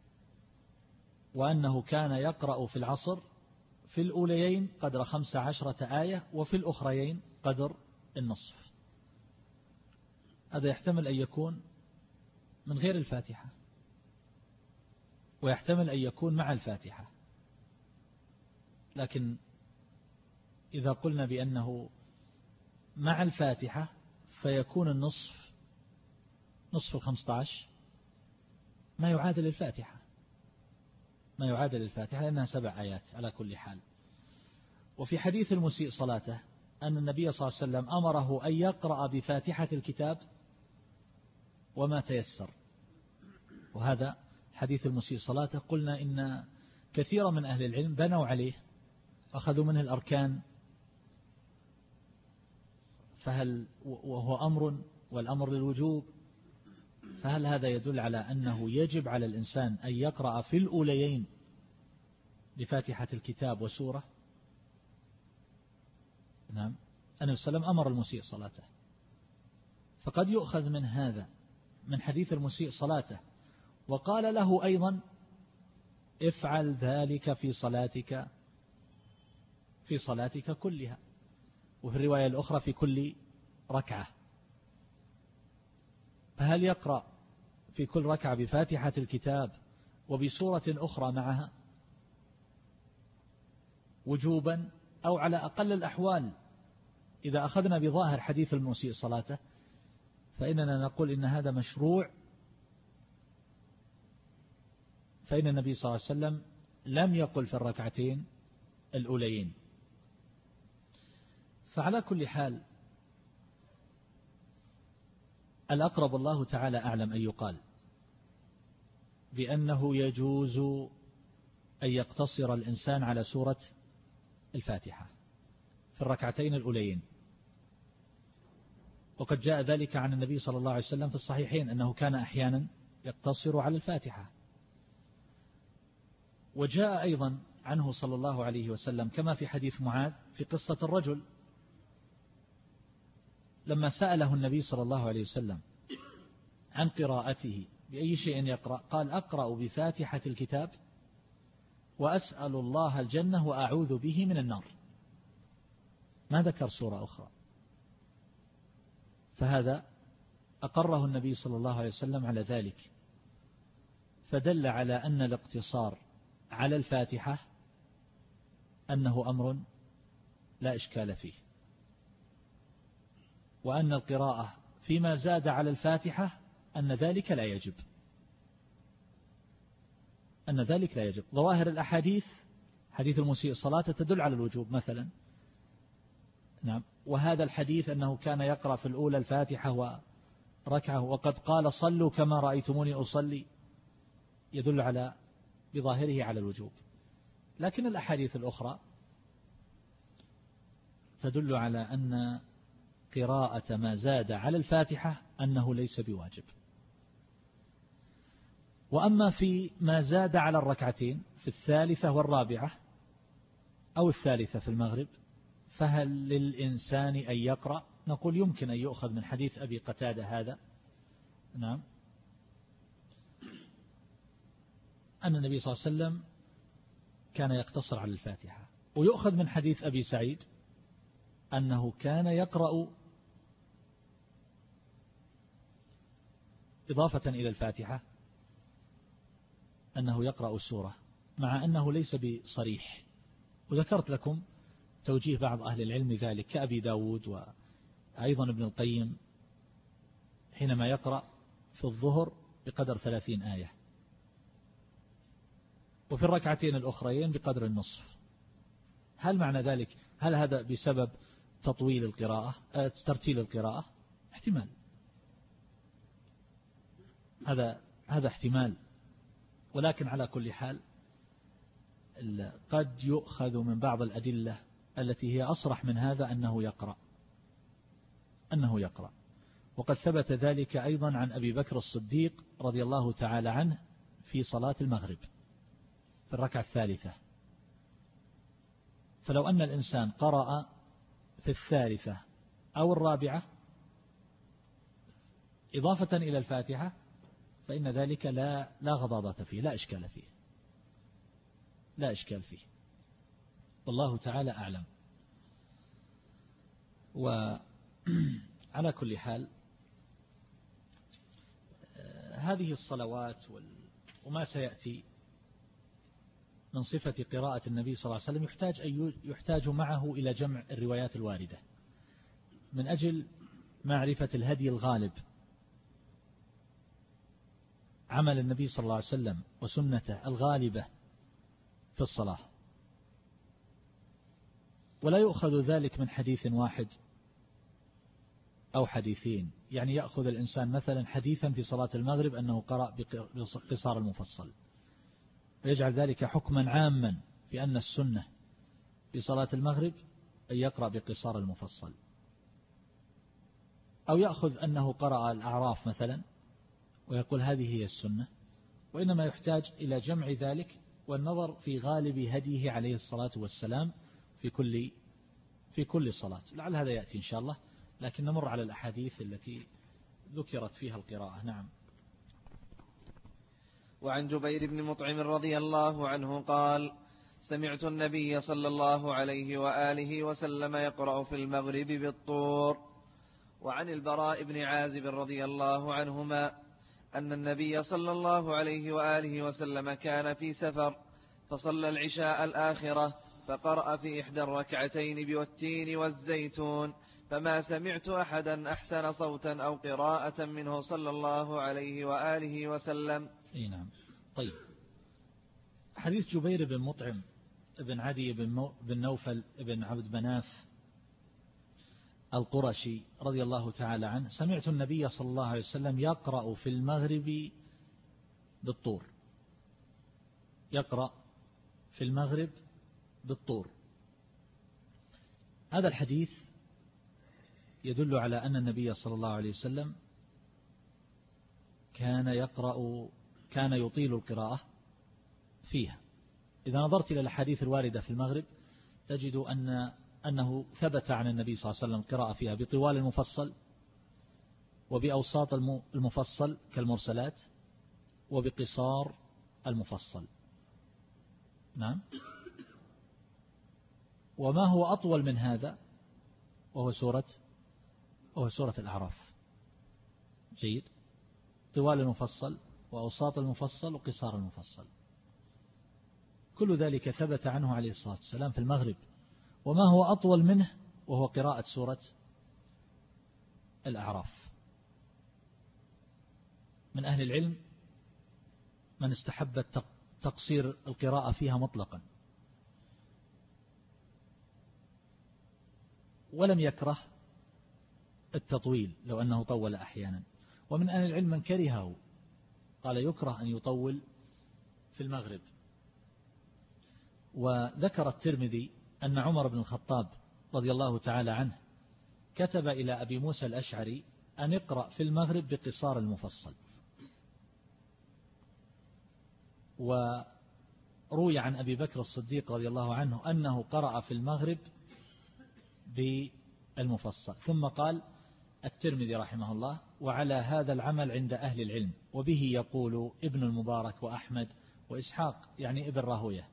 وأنه كان يقرأ في العصر في الأوليين قدر خمس عشرة آية وفي الأخريين قدر النصف. هذا يحتمل أن يكون من غير الفاتحة ويحتمل أن يكون مع الفاتحة، لكن إذا قلنا بأنه مع الفاتحة فيكون النصف نصف الخمسة عشر ما يعادل الفاتحة، ما يعادل الفاتحة لأنها سبع آيات على كل حال. وفي حديث المسيء صلاته أن النبي صلى الله عليه وسلم أمره أن يقرأ بفاتحة الكتاب وما تيسر، وهذا حديث المسيء صلاته قلنا إن كثيرا من أهل العلم بنوا عليه أخذوا منه الأركان، فهل وهو أمر والأمر للوجوب، فهل هذا يدل على أنه يجب على الإنسان أن يقرأ في الأوليين بفاتحة الكتاب وسورة؟ نعم. النبي صلى الله عليه وسلم أمر المسيء صلاته، فقد يؤخذ من هذا من حديث المسيء صلاته وقال له أيضا افعل ذلك في صلاتك في صلاتك كلها، وفي الرواية الأخرى في كل ركعة. فهل يقرأ في كل ركعة بفاتحة الكتاب وبسورة أخرى معها وجوبا، أو على أقل الأحوال إذا أخذنا بظاهر حديث المسيء صلاته فإننا نقول إن هذا مشروع، فإن النبي صلى الله عليه وسلم لم يقل في الركعتين الأوليين. فعلى كل حال الأقرب الله تعالى أعلم أن يقال بأنه يجوز أن يقتصر الإنسان على سورة الفاتحة في الركعتين الأوليين، وقد جاء ذلك عن النبي صلى الله عليه وسلم في الصحيحين أنه كان أحيانا يقتصر على الفاتحة. وجاء أيضا عنه صلى الله عليه وسلم كما في حديث معاذ في قصة الرجل لما سأله النبي صلى الله عليه وسلم عن قراءته بأي شيء يقرأ، قال أقرأ بفاتحة الكتاب وأسأل الله الجنة وأعوذ به من النار، ما ذكر سورة أخرى. فهذا أقره النبي صلى الله عليه وسلم على ذلك، فدل على أن الاقتصار على الفاتحة أنه أمر لا إشكال فيه، وأن القراءة فيما زاد على الفاتحة أن ذلك لا يجب، أن ذلك لا يجب. ظواهر الأحاديث حديث المسيء صلاته تدل على الوجوب مثلا، نعم، وهذا الحديث أنه كان يقرأ في الأولى الفاتحة وركعه وقد قال صلوا كما رأيتموني أصلي يدل على بظاهره على الوجوب. لكن الأحاديث الأخرى تدل على أن قراءة ما زاد على الفاتحة أنه ليس بواجب. وأما في ما زاد على الركعتين في الثالثة والرابعة أو الثالثة في المغرب فهل للإنسان أن يقرأ؟ نقول يمكن أن يؤخذ من حديث أبي قتادة هذا، نعم، أن النبي صلى الله عليه وسلم كان يقتصر على الفاتحة، ويؤخذ من حديث أبي سعيد أنه كان يقرأ إضافة إلى الفاتحة أنه يقرأ السورة، مع أنه ليس بصريح. وذكرت لكم توجيه بعض أهل العلم ذلك كأبي داود وأيضا ابن القيم حينما يقرأ في الظهر بقدر ثلاثين آية وفي الركعتين الأخرين بقدر النصف. هل معنى ذلك هل هذا بسبب تطويل القراءة ترتيل القراءة احتمال، هذا هذا احتمال. ولكن على كل حال قد يؤخذ من بعض الأدلة التي هي أصرح من هذا أنه يقرأ أنه يقرأ وقد ثبت ذلك أيضا عن أبي بكر الصديق رضي الله تعالى عنه في صلاة المغرب في الركعة الثالثة. فلو أن الإنسان قرأ في الثالثة أو الرابعة إضافة إلى الفاتحة فإن ذلك لا لا غضاضة فيه، لا إشكال فيه لا إشكال فيه والله تعالى أعلم. وعلى كل حال هذه الصلوات وما سيأتي من صفة قراءة النبي صلى الله عليه وسلم يحتاج أن يحتاج معه إلى جمع الروايات الواردة من أجل معرفة الهدي الغالب، عمل النبي صلى الله عليه وسلم وسنته الغالبة في الصلاة. ولا يؤخذ ذلك من حديث واحد أو حديثين، يعني يأخذ الإنسان مثلا حديثا في صلاة المغرب أنه قرأ بقصار المفصل ويجعل ذلك حكما عاما في أن السنة في صلاة المغرب أن يقرأ بقصار المفصل، أو يأخذ أنه قرأ الأعراف مثلا ويقول هذه هي السنة، وإنما يحتاج إلى جمع ذلك والنظر في غالب هديه عليه الصلاة والسلام في كل في كل صلاة. لعل هذا يأتي إن شاء الله، لكن نمر على الأحاديث التي ذكرت فيها القراءة. نعم. وعن جبير بن مطعم رضي الله عنه قال: سمعت النبي صلى الله عليه وآله وسلم يقرأ في المغرب بالطور. وعن البراء بن عازب رضي الله عنهما أن النبي صلى الله عليه وآله وسلم كان في سفر فصلى العشاء الآخرة فقرأ في إحدى الركعتين بالتين والزيتون، فما سمعت أحدا أحسن صوتا أو قراءة منه صلى الله عليه وآله وسلم. اي نعم. طيب، حديث جبير بن مطعم بن عدي بن, مو بن نوفل بن عبد مناف القرشي رضي الله تعالى عنه: سمعت النبي صلى الله عليه وسلم يقرأ في المغرب بالطور. يقرأ في المغرب بالطور. هذا الحديث يدل على أن النبي صلى الله عليه وسلم كان يقرأ كان يطيل القراءة فيها. إذا نظرت إلى الحديث الواردة في المغرب تجد أن أنه ثبت عن النبي صلى الله عليه وسلم القراءة فيها بطوال المفصل وبأوساط المفصل كالمرسلات وبقصار المفصل. نعم. وما هو أطول من هذا وهو سورة وهو سورة الأعراف. جيد. طوال المفصل وأوساط المفصل وقصار المفصل، كل ذلك ثبت عنه عليه الصلاة والسلام في المغرب. وما هو أطول منه وهو قراءة سورة الأعراف. من أهل العلم من استحب تقصير القراءة فيها مطلقا، ولم يكره التطويل لو أنه طول أحيانا. ومن أهل العلم من كرهه، قال يكره أن يطول في المغرب. وذكر الترمذي أن عمر بن الخطاب رضي الله تعالى عنه كتب إلى أبي موسى الأشعري أن يقرأ في المغرب بقصار المفصل. وروي عن أبي بكر الصديق رضي الله عنه أنه قرأ في المغرب بالمفصل. ثم قال الترمذي رحمه الله: وعلى هذا العمل عند أهل العلم، وبه يقول ابن المبارك وأحمد وإسحاق، يعني ابن راهويه.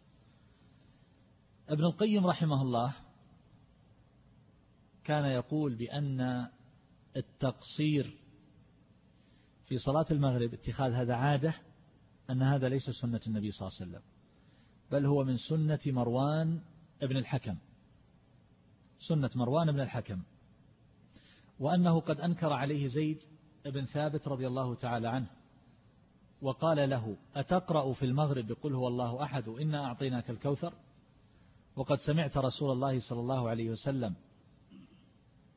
ابن القيم رحمه الله كان يقول بأن التقصير في صلاة المغرب اتخاذ هذا عادة، أن هذا ليس سنة النبي صلى الله عليه وسلم، بل هو من سنة مروان ابن الحكم سنة مروان بن الحكم وأنه قد أنكر عليه زيد بن ثابت رضي الله تعالى عنه وقال له: أتقرأ في المغرب بقل هو الله أحد إنا أعطيناك الكوثر؟ وقد سمعت رسول الله صلى الله عليه وسلم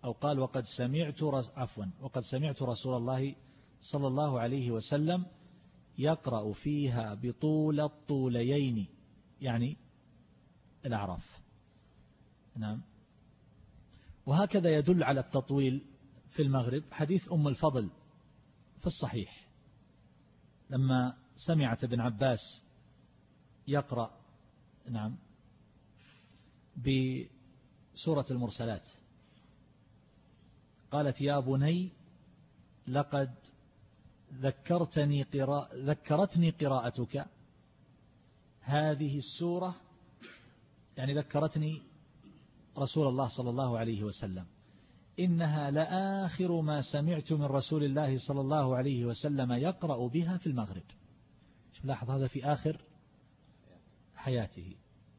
أو قال وقد سمعت عفوا وقد سمعت رسول الله صلى الله عليه وسلم يقرأ فيها بطول الطوليين، يعني الأعراف. نعم. وهكذا يدل على التطويل في المغرب حديث أم الفضل في الصحيح لما سمعت ابن عباس يقرأ نعم بسورة المرسلات قالت يا بني لقد ذكرتني قراء ذكرتني قراءتك هذه السورة، يعني ذكرتني رسول الله صلى الله عليه وسلم، إنها لآخر ما سمعت من رسول الله صلى الله عليه وسلم يقرأ بها في المغرب. لاحظ هذا في آخر حياته،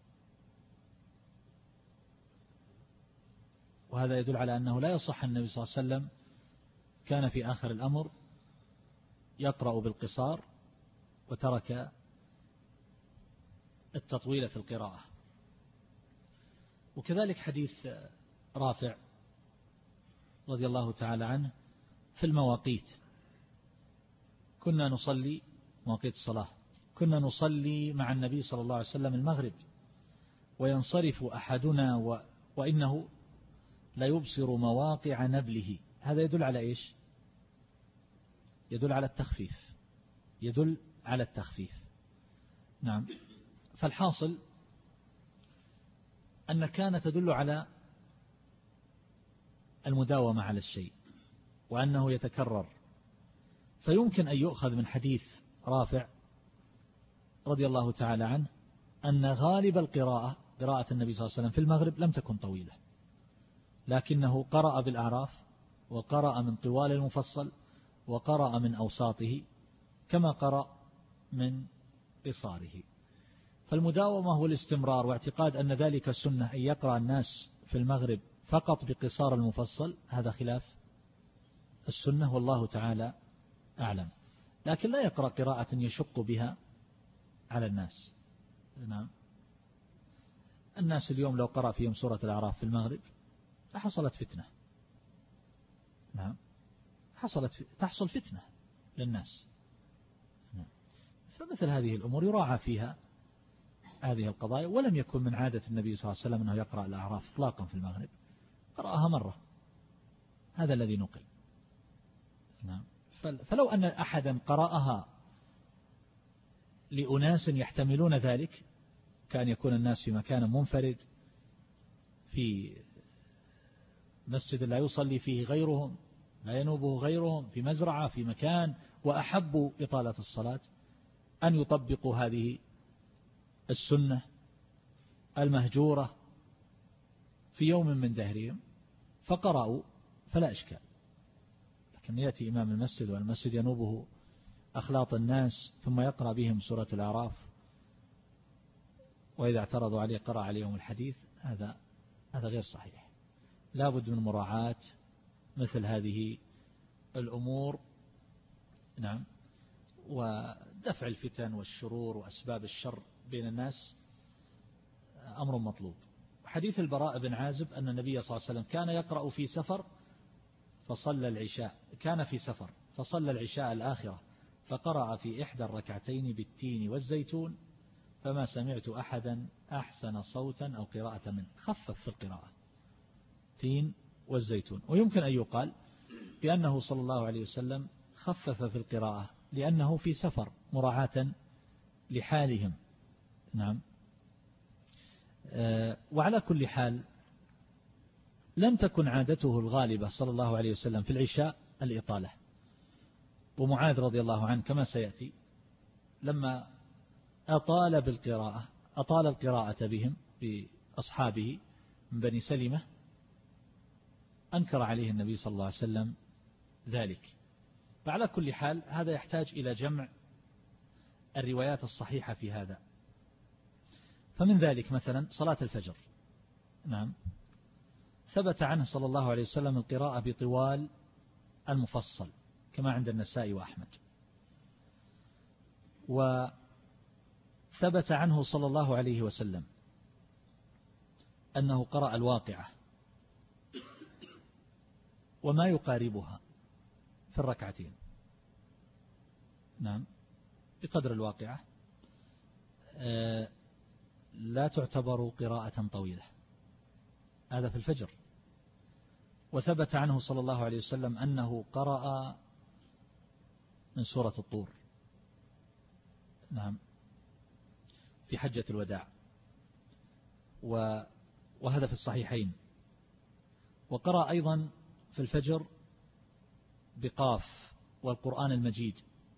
وهذا يدل على أنه لا يصح النبي صلى الله عليه وسلم كان في آخر الأمر يقرأ بالقصار وترك التطويل في القراءة. وكذلك حديث رافع رضي الله تعالى عنه في المواقيت، كنا نصلي مواقيت الصلاة كنا نصلي مع النبي صلى الله عليه وسلم المغرب وينصرف أحدنا و... وإنه لا يبصر مواقع نبله. هذا يدل على إيش؟ يدل على التخفيف يدل على التخفيف نعم. فالحاصل أن كان تدل على المداومة على الشيء وأنه يتكرر، فيمكن أن يؤخذ من حديث رافع رضي الله تعالى عنه أن غالب القراءة قراءة النبي صلى الله عليه وسلم في المغرب لم تكن طويلة، لكنه قرأ بالأعراف وقرأ من طوال المفصل وقرأ من أوساطه كما قرأ من قصاره. فالمداومة والاستمرار واعتقاد أن ذلك السنة أن يقرأ الناس في المغرب فقط بقصار المفصل هذا خلاف السنة والله تعالى أعلم. لكن لا يقرأ قراءة يشق بها على الناس. نعم. الناس اليوم لو قرأ فيهم سورة الأعراف في المغرب حصلت فتنة. نعم. حصلت تحصل فتنة للناس. نعم. فمثل هذه الأمور يراعى فيها هذه القضايا، ولم يكن من عادة النبي صلى الله عليه وسلم أنه يقرأ الأعراف إطلاقا في المغرب، قرأها مرة، هذا الذي نقل. نعم. فلو أن أحدا قرأها لأناس يحتملون ذلك كأن يكون الناس في مكان منفرد في مسجد لا يصلي فيه غيرهم لا ينوبه غيرهم في مزرعة في مكان وأحبوا إطالة الصلاة أن يطبقوا هذه السنة المهجورة في يوم من دهرهم فقرأوا فلا إشكال. لكن يأتي إمام المسجد والمسجد ينوبه أخلاط الناس ثم يقرأ بهم سورة الأعراف وإذا اعترضوا عليه قرأ عليهم الحديث، هذا هذا غير صحيح. لا بد من مراعاة مثل هذه الأمور. نعم. ودفع الفتن والشرور وأسباب الشر بين الناس أمر مطلوب. حديث البراء بن عازب أن النبي صلى الله عليه وسلم كان يقرأ في سفر فصلى العشاء كان في سفر فصلى العشاء الآخرة فقرأ في إحدى الركعتين بالتين والزيتون فما سمعت أحدا أحسن صوتا أو قراءة منه. خفف في القراءة تين والزيتون. ويمكن أن يقال بأنه صلى الله عليه وسلم خفف في القراءة لأنه في سفر مراعاة لحالهم. نعم. أه وعلى كل حال لم تكن عادته الغالبة صلى الله عليه وسلم في العشاء الإطالة. ومعاذ رضي الله عنه كما سيأتي لما أطال بالقراءة أطال القراءة بهم بأصحابه من بني سلمة أنكر عليه النبي صلى الله عليه وسلم ذلك. فعلى كل حال هذا يحتاج إلى جمع الروايات الصحيحة في هذا. فمن ذلك مثلا صلاة الفجر. نعم. ثبت عنه صلى الله عليه وسلم القراءة بطوال المفصل كما عند النسائي وأحمد. وثبت عنه صلى الله عليه وسلم أنه قرأ الواقعة وما يقاربها في الركعتين. نعم، بقدر الواقعة لا تعتبر قراءة طويلة، هذا في الفجر. وثبت عنه صلى الله عليه وسلم أنه قرأ من سورة الطور، نعم، في حجة الوداع، وهذا في الصحيحين. وقرأ أيضا في الفجر بقاف والقرآن المجيد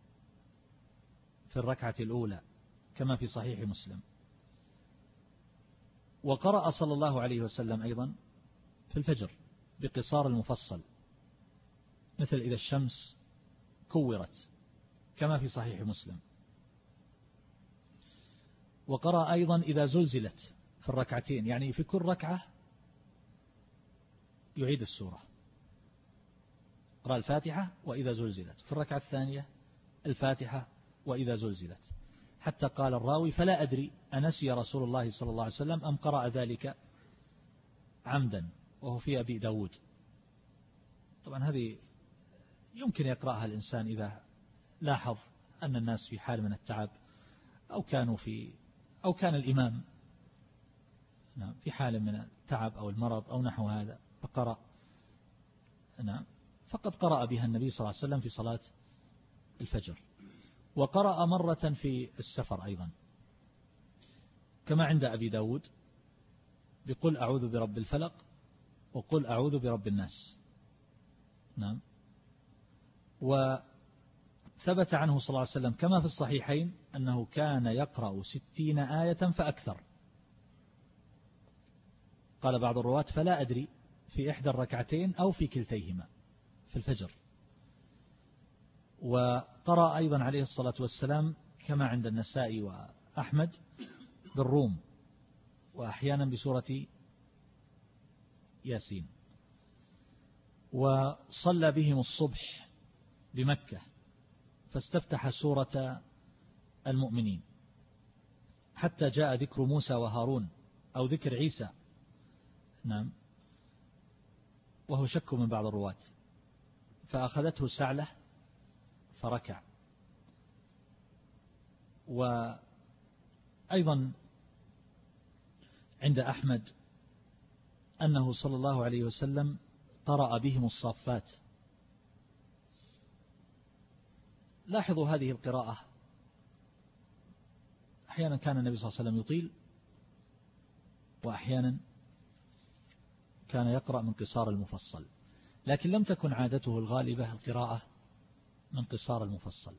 في الركعة الأولى كما في صحيح مسلم. وقرأ صلى الله عليه وسلم أيضا في الفجر بقصار المفصل مثل إذا الشمس كورت كما في صحيح مسلم. وقرأ أيضا إذا زلزلت في الركعتين، يعني في كل ركعة يعيد السورة، قرأ الفاتحة وإذا زلزلت، في الركعة الثانية الفاتحة وإذا زلزلت، حتى قال الراوي: فلا أدري أنسي رسول الله صلى الله عليه وسلم أم قرأ ذلك عمدا، وهو في أبي داود. طبعا هذه يمكن يقرأها الإنسان إذا لاحظ أن الناس في حال من التعب، أو كانوا في أو كان الإمام في حال من التعب أو المرض أو نحو هذا فقرأ. نعم، فقد قرأ بها النبي صلى الله عليه وسلم في صلاة الفجر. وقرأ مرة في السفر أيضا كما عند أبي داود بقل أعوذ برب الفلق وقل أعوذ برب الناس. نعم. وثبت عنه صلى الله عليه وسلم كما في الصحيحين أنه كان يقرأ ستين آية فأكثر. قال بعض الرواة: فلا أدري في إحدى الركعتين أو في كلتيهما في الفجر. وقرأ أيضا عليه الصلاة والسلام كما عند النسائي وأحمد بالروم، وأحيانا بسورة ياسين. وصلى بهم الصبح بمكة فاستفتح سورة المؤمنين حتى جاء ذكر موسى وهارون أو ذكر عيسى. نعم، وهو شك من بعض الرواة، فأخذته سعلة فركع. وأيضا عند أحمد أنه صلى الله عليه وسلم قرأ بهم الصافات. لاحظوا هذه القراءة، أحيانا كان النبي صلى الله عليه وسلم يطيل، وأحيانا كان يقرأ من قصار المفصل، لكن لم تكن عادته الغالبة القراءة من قصار المفصل،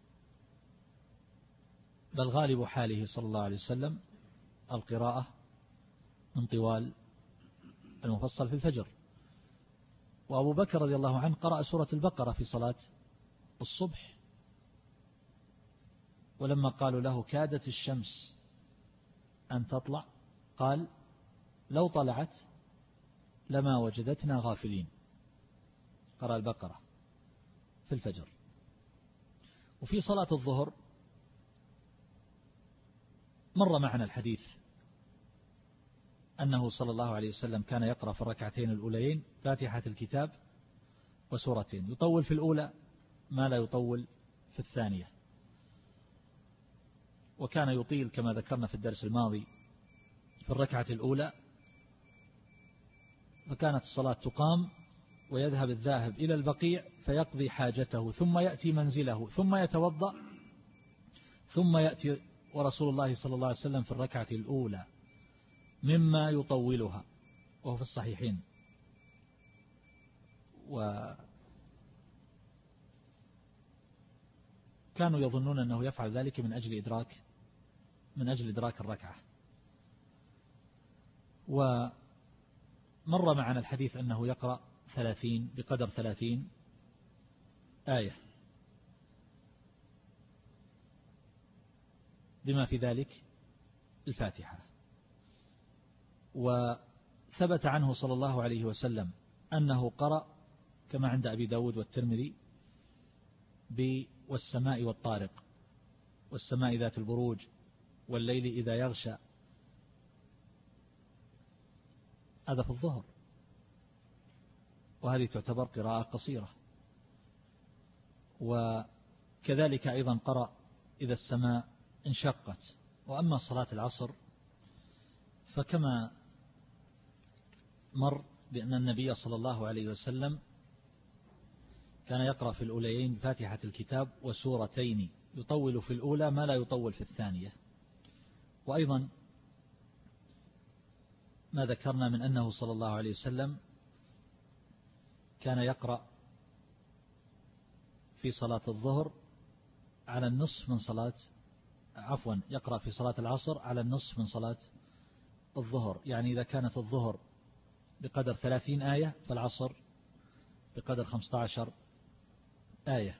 بل غالب حاله صلى الله عليه وسلم القراءة من طوال المفصل في الفجر. وأبو بكر رضي الله عنه قرأ سورة البقرة في صلاة الصبح، ولما قالوا له كادت الشمس أن تطلع قال: لو طلعت لما وجدتنا غافلين. قرأ البقرة في الفجر. وفي صلاة الظهر مر معنا الحديث أنه صلى الله عليه وسلم كان يقرأ في الركعتين الأوليين فاتحة الكتاب وسورتين، يطول في الأولى ما لا يطول في الثانية. وكان يطيل كما ذكرنا في الدرس الماضي في الركعة الأولى، فكانت الصلاة تقام ويذهب الذاهب إلى البقيع فيقضي حاجته ثم يأتي منزله ثم يتوضأ ثم يأتي ورسول الله صلى الله عليه وسلم في الركعة الأولى مما يطولها، وهو في الصحيحين. وكانوا يظنون أنه يفعل ذلك من أجل إدراك من أجل إدراك الركعة. ومر معنا الحديث أنه يقرأ ثلاثين بقدر ثلاثين آية، بما في ذلك الفاتحة. وثبت عنه صلى الله عليه وسلم أنه قرأ كما عند أبي داود والترمذي والسماء والطارق والسماء ذات البروج والليل إذا يغشى، هذا في الظهر. وهذه تعتبر قراءة قصيرة. وكذلك أيضا قرأ إذا السماء انشقت. وأما صلاة العصر فكما مر بأن النبي صلى الله عليه وسلم كان يقرأ في الأوليين بفاتحة الكتاب وسورتين، يطول في الأولى ما لا يطول في الثانية. وأيضا ما ذكرنا من أنه صلى الله عليه وسلم كان يقرأ في صلاة الظهر على النصف من صلاة عفوا يقرأ في صلاة العصر على النصف من صلاة الظهر، يعني إذا كانت الظهر بقدر ثلاثين آية فالعصر بقدر خمسة عشر آية.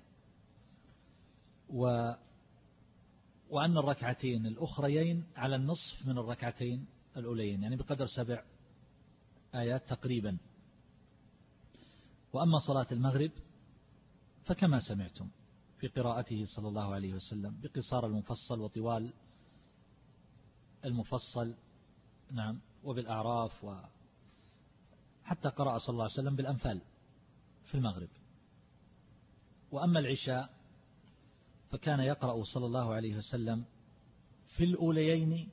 و وأن الركعتين الأخريين على النصف من الركعتين الأوليين، يعني بقدر سبع آيات تقريبا. وأما صلاة المغرب فكما سمعتم في قراءته صلى الله عليه وسلم بقصار المفصل وطوال المفصل، نعم، وبالأعراف، وحتى قرأ صلى الله عليه وسلم بالأنفال في المغرب. وأما العشاء فكان يقرأ صلى الله عليه وسلم في الأوليين،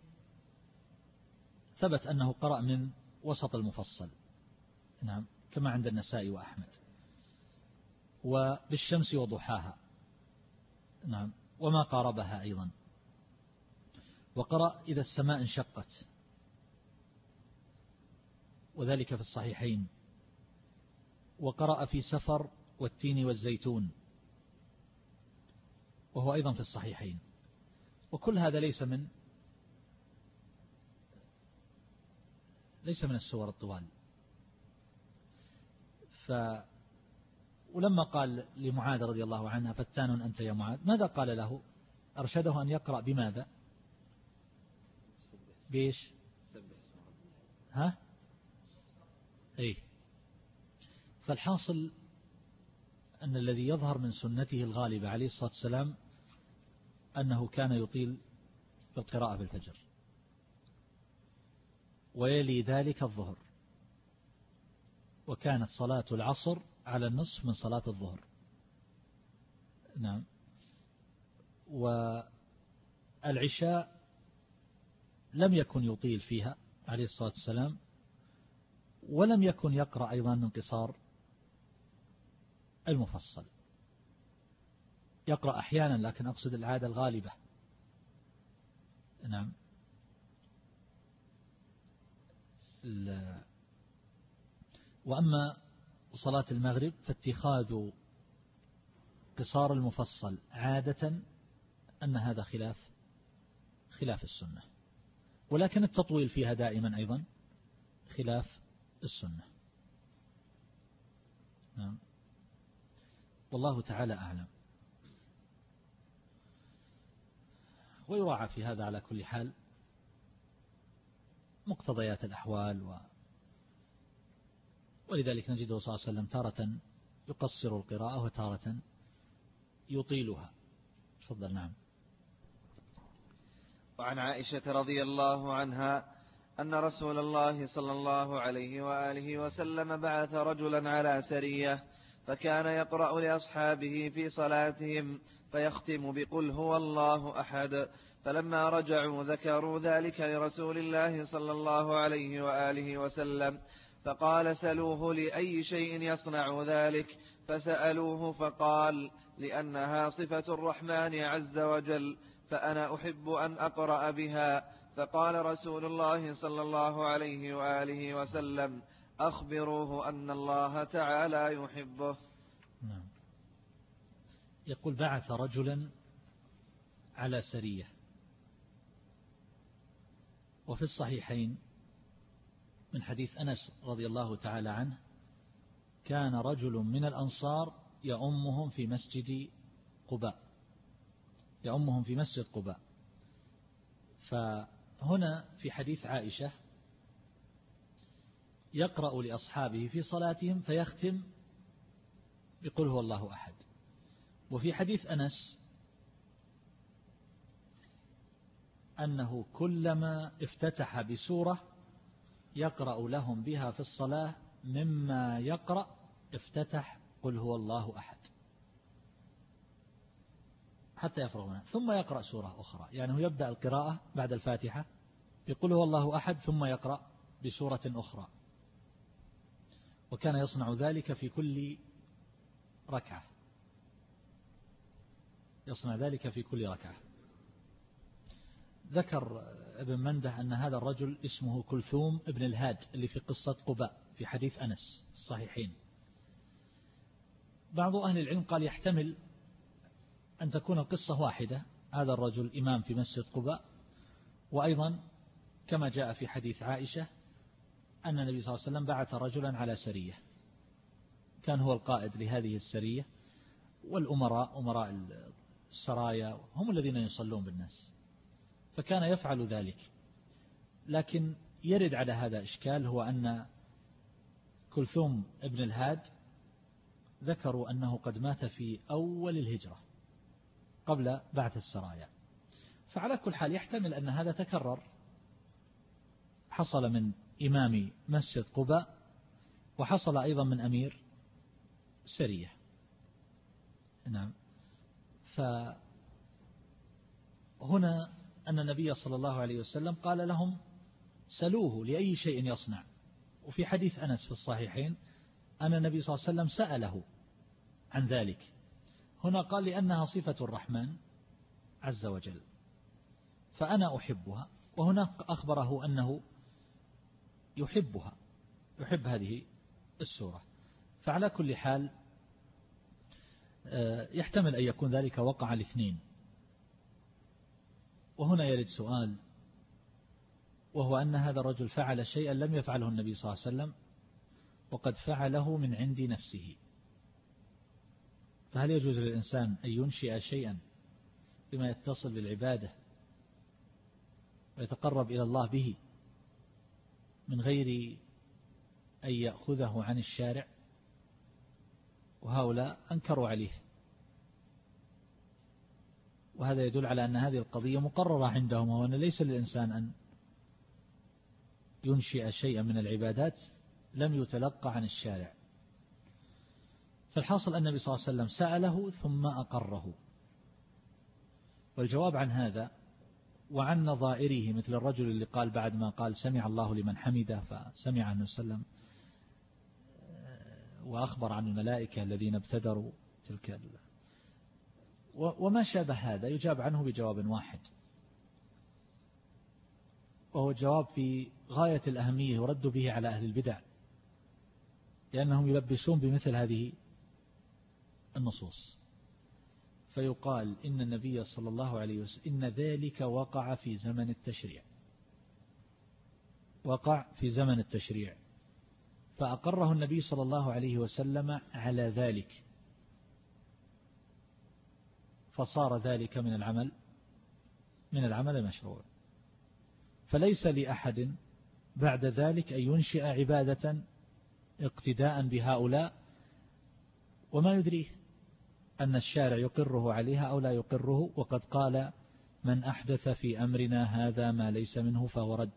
ثبت أنه قرأ من وسط المفصل، نعم، كما عند النسائي وأحمد، وبالشمس وضحاها، نعم، وما قاربها أيضا. وقرأ إذا السماء انشقت، وذلك في الصحيحين. وقرأ في سفر والتين والزيتون، وهو أيضا في الصحيحين. وكل هذا ليس من ليس من السور الطوال. ف ولما قال لمعاذ رضي الله عنها فتان أنت يا معاذ، ماذا قال له؟ أرشده أن يقرأ بماذا؟ بيش ها إيه. فالحاصل أن الذي يظهر من سنته الغالبة عليه الصلاة والسلام أنه كان يطيل بالقراءة بالفجر، ويلي ذلك الظهر، وكانت صلاة العصر على النصف من صلاة الظهر، نعم. والعشاء لم يكن يطيل فيها عليه الصلاة والسلام، ولم يكن يقرأ أيضا من قصار المفصل، يقرأ أحيانا، لكن أقصد العادة الغالبة، نعم. وأما صلاة المغرب فاتخاذ قصار المفصل عادة أن هذا خلاف خلاف السنة، ولكن التطويل فيها دائما أيضا خلاف السنة، نعم. والله تعالى أعلم. ويراعى في هذا على كل حال مقتضيات الأحوال، و ولذلك نجده صلى الله عليه وسلم تارة يقصر القراءة وتارة يطيلها. تفضل. نعم. وعن عائشة رضي الله عنها أن رسول الله صلى الله عليه وآله وسلم بعث رجلا على سرية، فكان يقرأ لأصحابه في صلاتهم فيختم بقل هو الله أحد. فلما رجعوا ذكروا ذلك لرسول الله صلى الله عليه وآله وسلم، فقال سلوه لأي شيء يصنع ذلك، فسألوه فقال لأنها صفة الرحمن عز وجل، فأنا أحب أن أقرأ بها. فقال رسول الله صلى الله عليه وآله وسلم أخبروه أن الله تعالى يحبه. نعم. يقول بعث رجلا على سرية، وفي الصحيحين من حديث أنس رضي الله تعالى عنه كان رجل من الأنصار يؤمهم في مسجد قباء يؤمهم في مسجد قباء. فهنا في حديث عائشة يقرأ لأصحابه في صلاتهم فيختم بقل هو الله أحد. وفي حديث أنس أنه كلما افتتح بسورة يقرأ لهم بها في الصلاة مما يقرأ افتتح قل هو الله أحد حتى يفرغ منها، ثم يقرأ سورة أخرى. يعني هو يبدأ القراءة بعد الفاتحة يقول هو الله أحد ثم يقرأ بسورة أخرى، وكان يصنع ذلك في كل ركعة، يصنع ذلك في كل ركعة. ذكر ابن منده أن هذا الرجل اسمه كلثوم ابن الهاد اللي في قصة قباء في حديث أنس الصحيحين. بعض أهل العلم قال يحتمل أن تكون القصة واحدة، هذا الرجل إمام في مسجد قباء، وأيضا كما جاء في حديث عائشة أن النبي صلى الله عليه وسلم بعث رجلا على سرية، كان هو القائد لهذه السرية، والأمراء أمراء السرايا هم الذين يصلون بالناس، فكان يفعل ذلك. لكن يرد على هذا إشكال، هو أن كلثوم ابن الهاد ذكروا أنه قد مات في أول الهجرة قبل بعث السرايا، فعلى كل حال يحتمل أن هذا تكرر، حصل من إمام مسجد قباء وحصل أيضا من أمير سرية. نعم. فهنا أن النبي صلى الله عليه وسلم قال لهم سلوه لأي شيء يصنع. وفي حديث أنس في الصحيحين أن النبي صلى الله عليه وسلم سأله عن ذلك. هنا قال لأنها صفة الرحمن عز وجل فأنا أحبها، وهناك أخبره أنه يحبها، يحب هذه السورة. فعلى كل حال يحتمل أن يكون ذلك وقع الاثنين. وهنا يرد سؤال، وهو أن هذا الرجل فعل شيئا لم يفعله النبي صلى الله عليه وسلم وقد فعله من عند نفسه، فهل يجوز للإنسان أن ينشئ شيئا بما يتصل بالعبادة ويتقرب إلى الله به من غير أن يأخذه عن الشارع؟ وهؤلاء أنكروا عليه، وهذا يدل على أن هذه القضية مقررة عندهم، وأن ليس للإنسان أن ينشئ شيئا من العبادات لم يتلقى عن الشارع. فالحاصل أن النبي صلى الله عليه وسلم سأله ثم أقره. والجواب عن هذا وعن نظائره مثل الرجل اللي قال بعد ما قال سمع الله لمن حمده فسمع عنه وسلم وأخبر عن الملائكة الذين ابتدروا تلك، وما شابه هذا يجاب عنه بجواب واحد، وهو الجواب في غاية الأهمية يرد به على أهل البدع، لأنهم يلبسون بمثل هذه النصوص. فيقال إن النبي صلى الله عليه وسلم إن ذلك وقع في زمن التشريع، وقع في زمن التشريع فأقره النبي صلى الله عليه وسلم على ذلك، فصار ذلك من العمل من العمل المشروع. فليس لأحد بعد ذلك أن ينشئ عبادة اقتداء بهؤلاء وما يدريه أن الشارع يقره عليها أو لا يقره، وقد قال من أحدث في أمرنا هذا ما ليس منه فهو رد.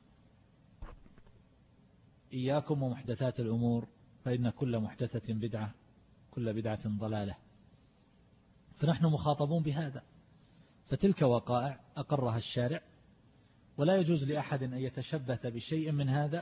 إياكم ومحدثات الأمور فإن كل محدثة بدعة كل بدعة ضلالة. فنحن مخاطبون بهذا، فتلك وقائع أقرها الشارع، ولا يجوز لأحد أن يتشبث بشيء من هذا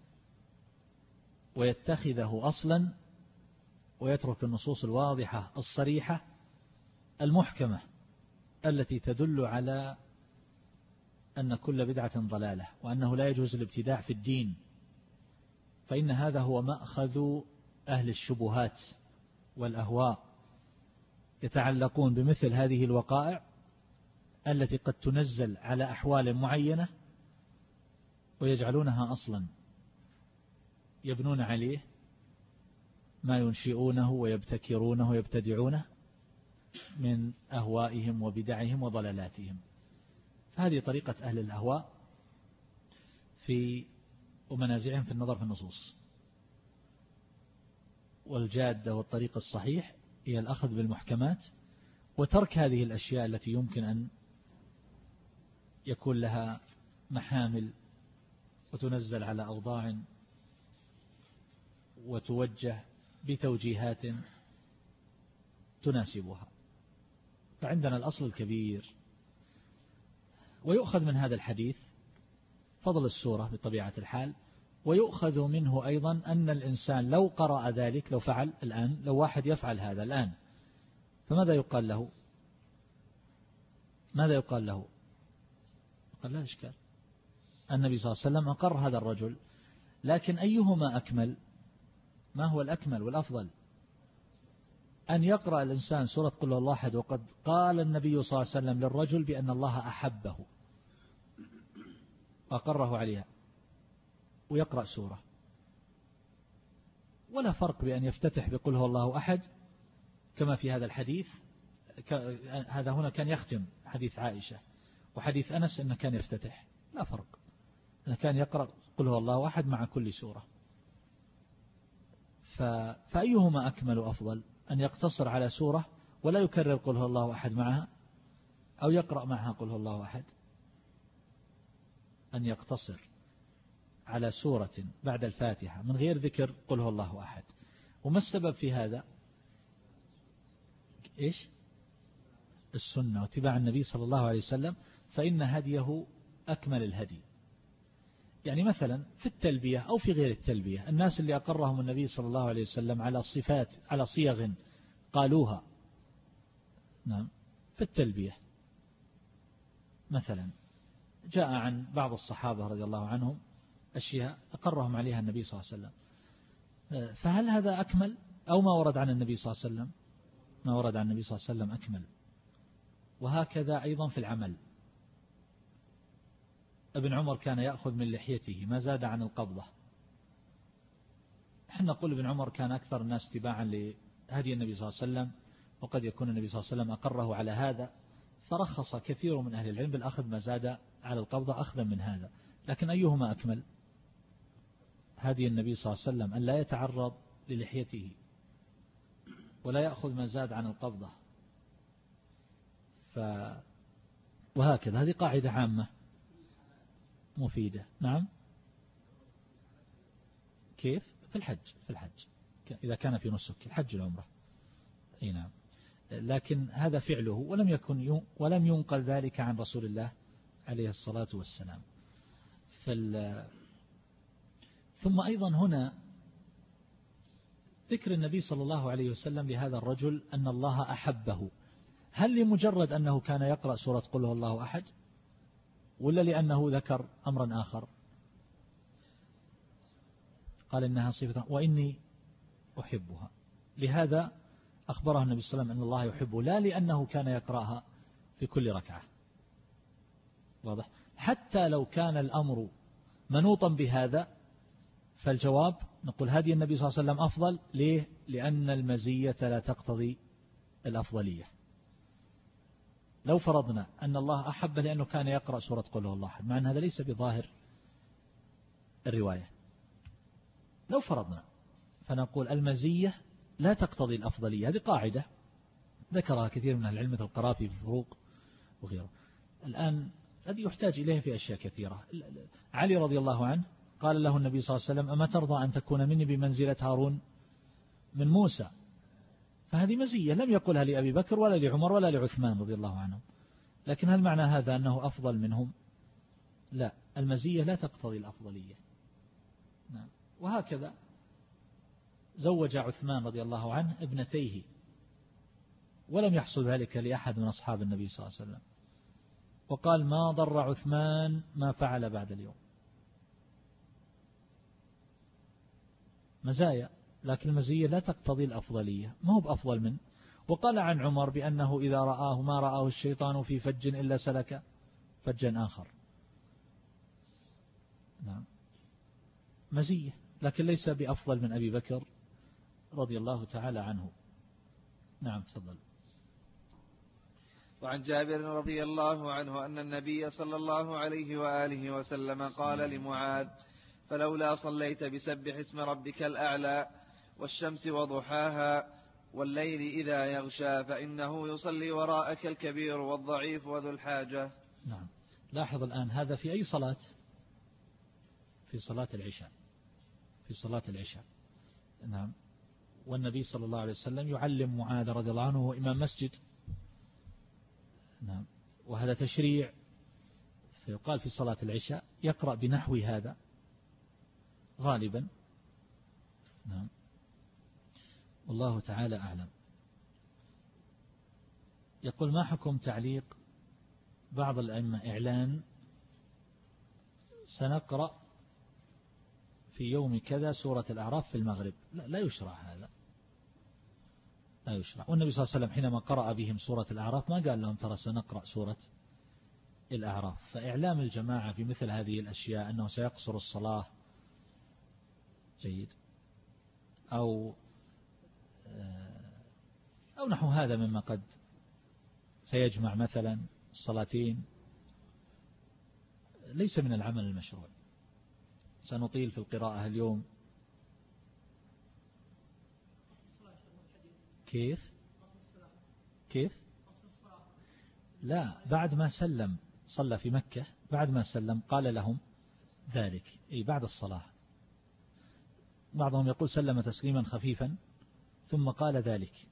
ويتخذه أصلا ويترك النصوص الواضحة الصريحة المحكمة التي تدل على أن كل بدعة ضلالة، وأنه لا يجوز الابتداع في الدين، فإن هذا هو مأخذ أهل الشبهات والأهواء، يتعلقون بمثل هذه الوقائع التي قد تنزل على أحوال معينة ويجعلونها أصلا، يبنون عليه ما ينشئونه ويبتكرونه ويبتدعونه من أهوائهم وبدعهم وضلالاتهم. فهذه طريقة أهل الأهواء في ومنازعهم في النظر في النصوص. والجادة والطريق الصحيح هي الأخذ بالمحكمات وترك هذه الأشياء التي يمكن أن يكون لها محامل وتنزل على أوضاع وتوجه بتوجيهات تناسبها. فعندنا الأصل الكبير. ويؤخذ من هذا الحديث فضل السورة بطبيعة الحال، ويؤخذ منه أيضا أن الإنسان لو قرأ ذلك، لو فعل الآن، لو واحد يفعل هذا الآن، فماذا يقال له؟ ماذا يقال له؟ قال لا إشكال، النبي صلى الله عليه وسلم أقر هذا الرجل. لكن أيهما أكمل؟ ما هو الأكمل والأفضل؟ أن يقرأ الإنسان سورة قل هو الله أحد وقد قال النبي صلى الله عليه وسلم للرجل بأن الله أحبه أقره عليها، ويقرأ سورة، ولا فرق بأن يفتتح بقل هو الله أحد كما في هذا الحديث. هذا هنا كان يختم حديث عائشة، وحديث أنس أنه كان يفتتح، لا فرق، أنه كان يقرأ قل هو الله أحد مع كل سورة. فأيهما أكمل وأفضل؟ أن يقتصر على سورة ولا يكرر قل هو الله أحد معها، أو يقرأ معها قل هو الله أحد؟ أن يقتصر على سورة بعد الفاتحة من غير ذكر قل هو الله أحد. وما السبب في هذا؟ إيش؟ السنة واتباع النبي صلى الله عليه وسلم، فإن هديه أكمل الهدي. يعني مثلا في التلبية أو في غير التلبية، الناس اللي أقرهم النبي صلى الله عليه وسلم على صفات، على صيغ قالوها، نعم، في التلبية مثلا جاء عن بعض الصحابة رضي الله عنهم أشياء أقرهم عليها النبي صلى الله عليه وسلم، فهل هذا أكمل أو ما ورد عن النبي صلى الله عليه وسلم؟ ما ورد عن النبي صلى الله عليه وسلم أكمل. وهكذا أيضا في العمل. ابن عمر كان يأخذ من لحيته ما زاد عن القبضة. نحن نقول ابن عمر كان أكثر الناس اتباعا لهدي النبي صلى الله عليه وسلم، وقد يكون النبي صلى الله عليه وسلم أقره على هذا، فرخص كثير من أهل العلم بالأخذ ما زاد على القبضة أخذا من هذا. لكن أيهما أكمل؟ هدي النبي صلى الله عليه وسلم أن لا يتعرض للحيته ولا يأخذ ما زاد عن القبضة. ف... وهكذا هذه قاعدة عامة مفيدة. نعم، كيف؟ في الحج، في الحج إذا كان في نسك الحج العمرة، أي نعم. لكن هذا فعله ولم يكن ولم ينقل ذلك عن رسول الله عليه الصلاة والسلام. فال... ثم أيضا هنا ذكر النبي صلى الله عليه وسلم لهذا الرجل أن الله أحبه، هل لمجرد أنه كان يقرأ سورة قل هو الله أحد، ولا لأنه ذكر أمرا آخر؟ قال إنها صفة وإني أحبها، لهذا أخبره النبي صلى الله عليه وسلم أن الله يحبه، لا لأنه كان يقرأها في كل ركعة. واضح؟ حتى لو كان الأمر منوطا بهذا فالجواب نقول هدي النبي صلى الله عليه وسلم أفضل. ليه؟ لأن المزية لا تقتضي الأفضلية. لو فرضنا أن الله أحب لأنه كان يقرأ سورة قل هو الله أحد، مع أن هذا ليس بظاهر الرواية، لو فرضنا فنقول المزية لا تقتضي الأفضلية. هذه قاعدة ذكرها كثير من العلم مثل القرافي في الفروق وغيره. الآن هذه يحتاج إليه في أشياء كثيرة. علي رضي الله عنه قال له النبي صلى الله عليه وسلم أما ترضى أن تكون مني بمنزلة هارون من موسى؟ فهذه مزية لم يقلها لأبي بكر ولا لعمر ولا لعثمان رضي الله عنهم. لكن هل معنى هذا أنه أفضل منهم؟ لا، المزية لا تقتضي الأفضلية. نعم. وهكذا زوج عثمان رضي الله عنه ابنتيه، ولم يحصل ذلك لأحد من أصحاب النبي صلى الله عليه وسلم، وقال ما ضر عثمان ما فعل بعد اليوم. مزايا، لكن المزية لا تقتضي الأفضلية، ما هو بأفضل من. وقال عن عمر بأنه إذا رآه ما رآه الشيطان في فج إلا سلك فجا آخر. نعم، مزية، لكن ليس بأفضل من أبي بكر رضي الله تعالى عنه. نعم، تفضل. وعن جابر رضي الله عنه أن النبي صلى الله عليه وآله وسلم قال لمعاذ فلولا صليت بسبح اسم ربك الأعلى والشمس وضحاها والليل إذا يغشى فإنه يصلي وراءك الكبير والضعيف وذو الحاجة. نعم، لاحظ الآن هذا في أي صلاة؟ في صلاة العشاء، في صلاة العشاء. نعم. والنبي صلى الله عليه وسلم يعلم معاذ رضي الله عنه وهو إمام مسجد. نعم. وهذا تشريع، فيقال في صلاة العشاء يقرأ بنحو هذا غالبا. نعم. والله تعالى أعلم. يقول: ما حكم تعليق بعض الأئمة إعلان سنقرأ في يوم كذا سورة الأعراف في المغرب؟ لا, لا يشرع هذا، لا يشرع. والنبي صلى الله عليه وسلم حينما قرأ بهم سورة الأعراف ما قال لهم ترى سنقرأ سورة الأعراف. فإعلام الجماعة بمثل هذه الأشياء أنه سيقصر الصلاة جيد، أو أو نحو هذا مما قد سيجمع مثلا الصلاتين، ليس من العمل المشروع. سنطيل في القراءة اليوم. كيف كيف لا، بعد ما سلم صلى في مكة، بعد ما سلم قال لهم ذلك، أي بعد الصلاة. بعضهم يقول سلم تسليما خفيفا ثم قال ذلك.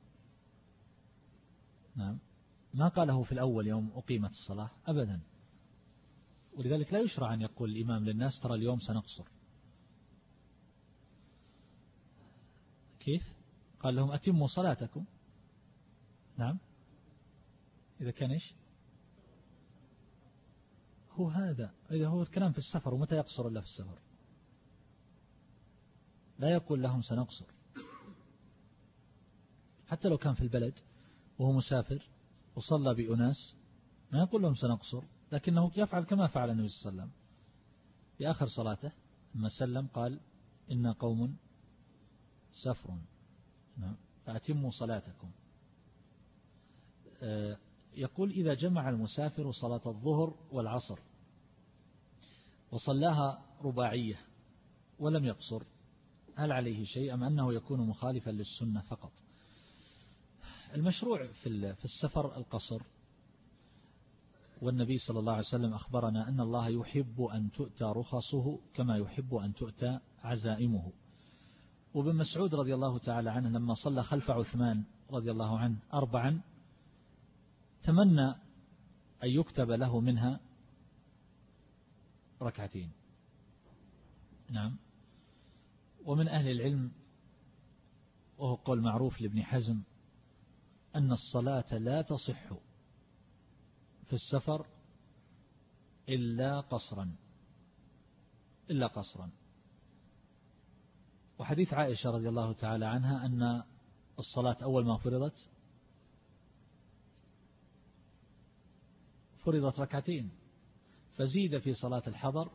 نعم. ما قاله في الأول يوم أقيمت الصلاة أبدا. ولذلك لا يشرع أن يقول الإمام للناس ترى اليوم سنقصر. كيف؟ قال لهم أتموا صلاتكم. نعم. إذا كان إيش هو هذا، إذا هو الكلام في السفر، ومتى يقصر إلا في السفر؟ لا يقول لهم سنقصر. حتى لو كان في البلد وهو مسافر وصلى بأناس ما يقول لهم سنقصر، لكنه يفعل كما فعل النبي صلى الله عليه وسلم في آخر صلاته لما سلم قال إن قوم سفر فأتموا صلاتكم. يقول: إذا جمع المسافر صلاة الظهر والعصر وصلاها رباعية ولم يقصر، هل عليه شيء أم أنه يكون مخالفا للسنة فقط؟ المشروع في السفر القصر، والنبي صلى الله عليه وسلم أخبرنا أن الله يحب أن تؤتى رخصه كما يحب أن تؤتى عزائمه. وابن مسعود رضي الله تعالى عنه لما صلى خلف عثمان رضي الله عنه أربعا تمنى أن يكتب له منها ركعتين. نعم. ومن أهل العلم، وهو قول معروف لابن حزم، أن الصلاة لا تصح في السفر إلا قصرا إلا قصرا. وحديث عائشة رضي الله تعالى عنها أن الصلاة أول ما فرضت فرضت ركعتين، فزيد في صلاة الحضر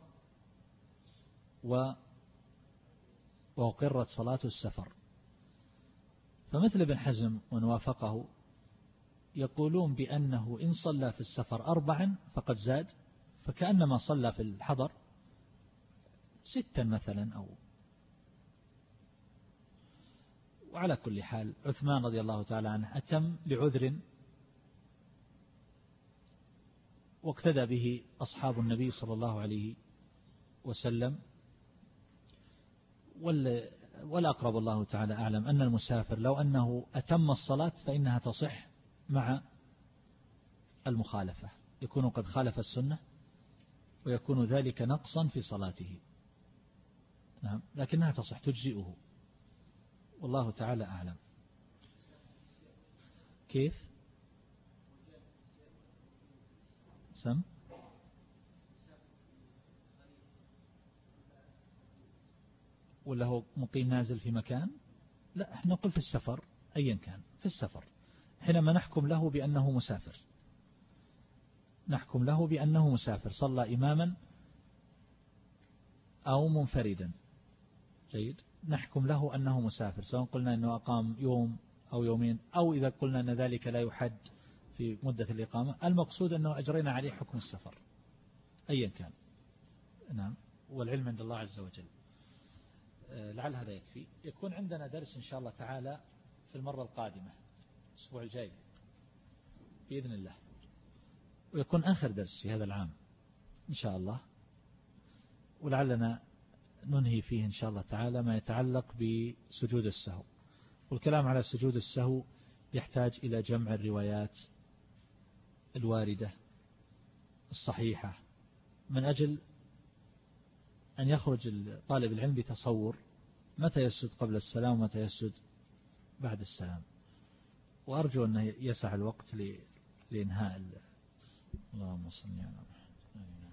وأقرت صلاة السفر. فمثل ابن حزم ومن وافقه يقولون بأنه إن صلى في السفر أربعا فقد زاد، فكأنما صلى في الحضر ستا مثلا. أو وعلى كل حال عثمان رضي الله تعالى عنه أتم لعذر، واقتدى به أصحاب النبي صلى الله عليه وسلم. والأقرب الله تعالى أعلم أن المسافر لو أنه أتم الصلاة فإنها تصح مع المخالفة، يكون قد خالف السنة ويكون ذلك نقصا في صلاته. نعم. لكنها تصح تجزئه، والله تعالى أعلم. كيف سم ولا هو مقيم نازل في مكان؟ لا، احنا نقول في السفر أيا كان، في السفر حينما نحكم له بأنه مسافر، نحكم له بأنه مسافر صلى إماما أو منفردا جيد، نحكم له أنه مسافر، سواء قلنا أنه أقام يوم أو يومين، أو إذا قلنا أن ذلك لا يحد في مدة الإقامة. المقصود أنه أجرينا عليه حكم السفر أيا كان. نعم. والعلم عند الله عز وجل. لعل هذا يكفي. يكون عندنا درس إن شاء الله تعالى في المرة القادمة الأسبوع الجاي بإذن الله، ويكون آخر درس في هذا العام إن شاء الله، ولعلنا ننهي فيه إن شاء الله تعالى ما يتعلق بسجود السهو. والكلام على سجود السهو يحتاج إلى جمع الروايات الواردة الصحيحة من أجل أن يخرج طالب العلم بتصور متى يسجد قبل السلام ومتى يسجد بعد السلام. وأرجو أن يسع الوقت لإنهاء. اللهم صل على محمد.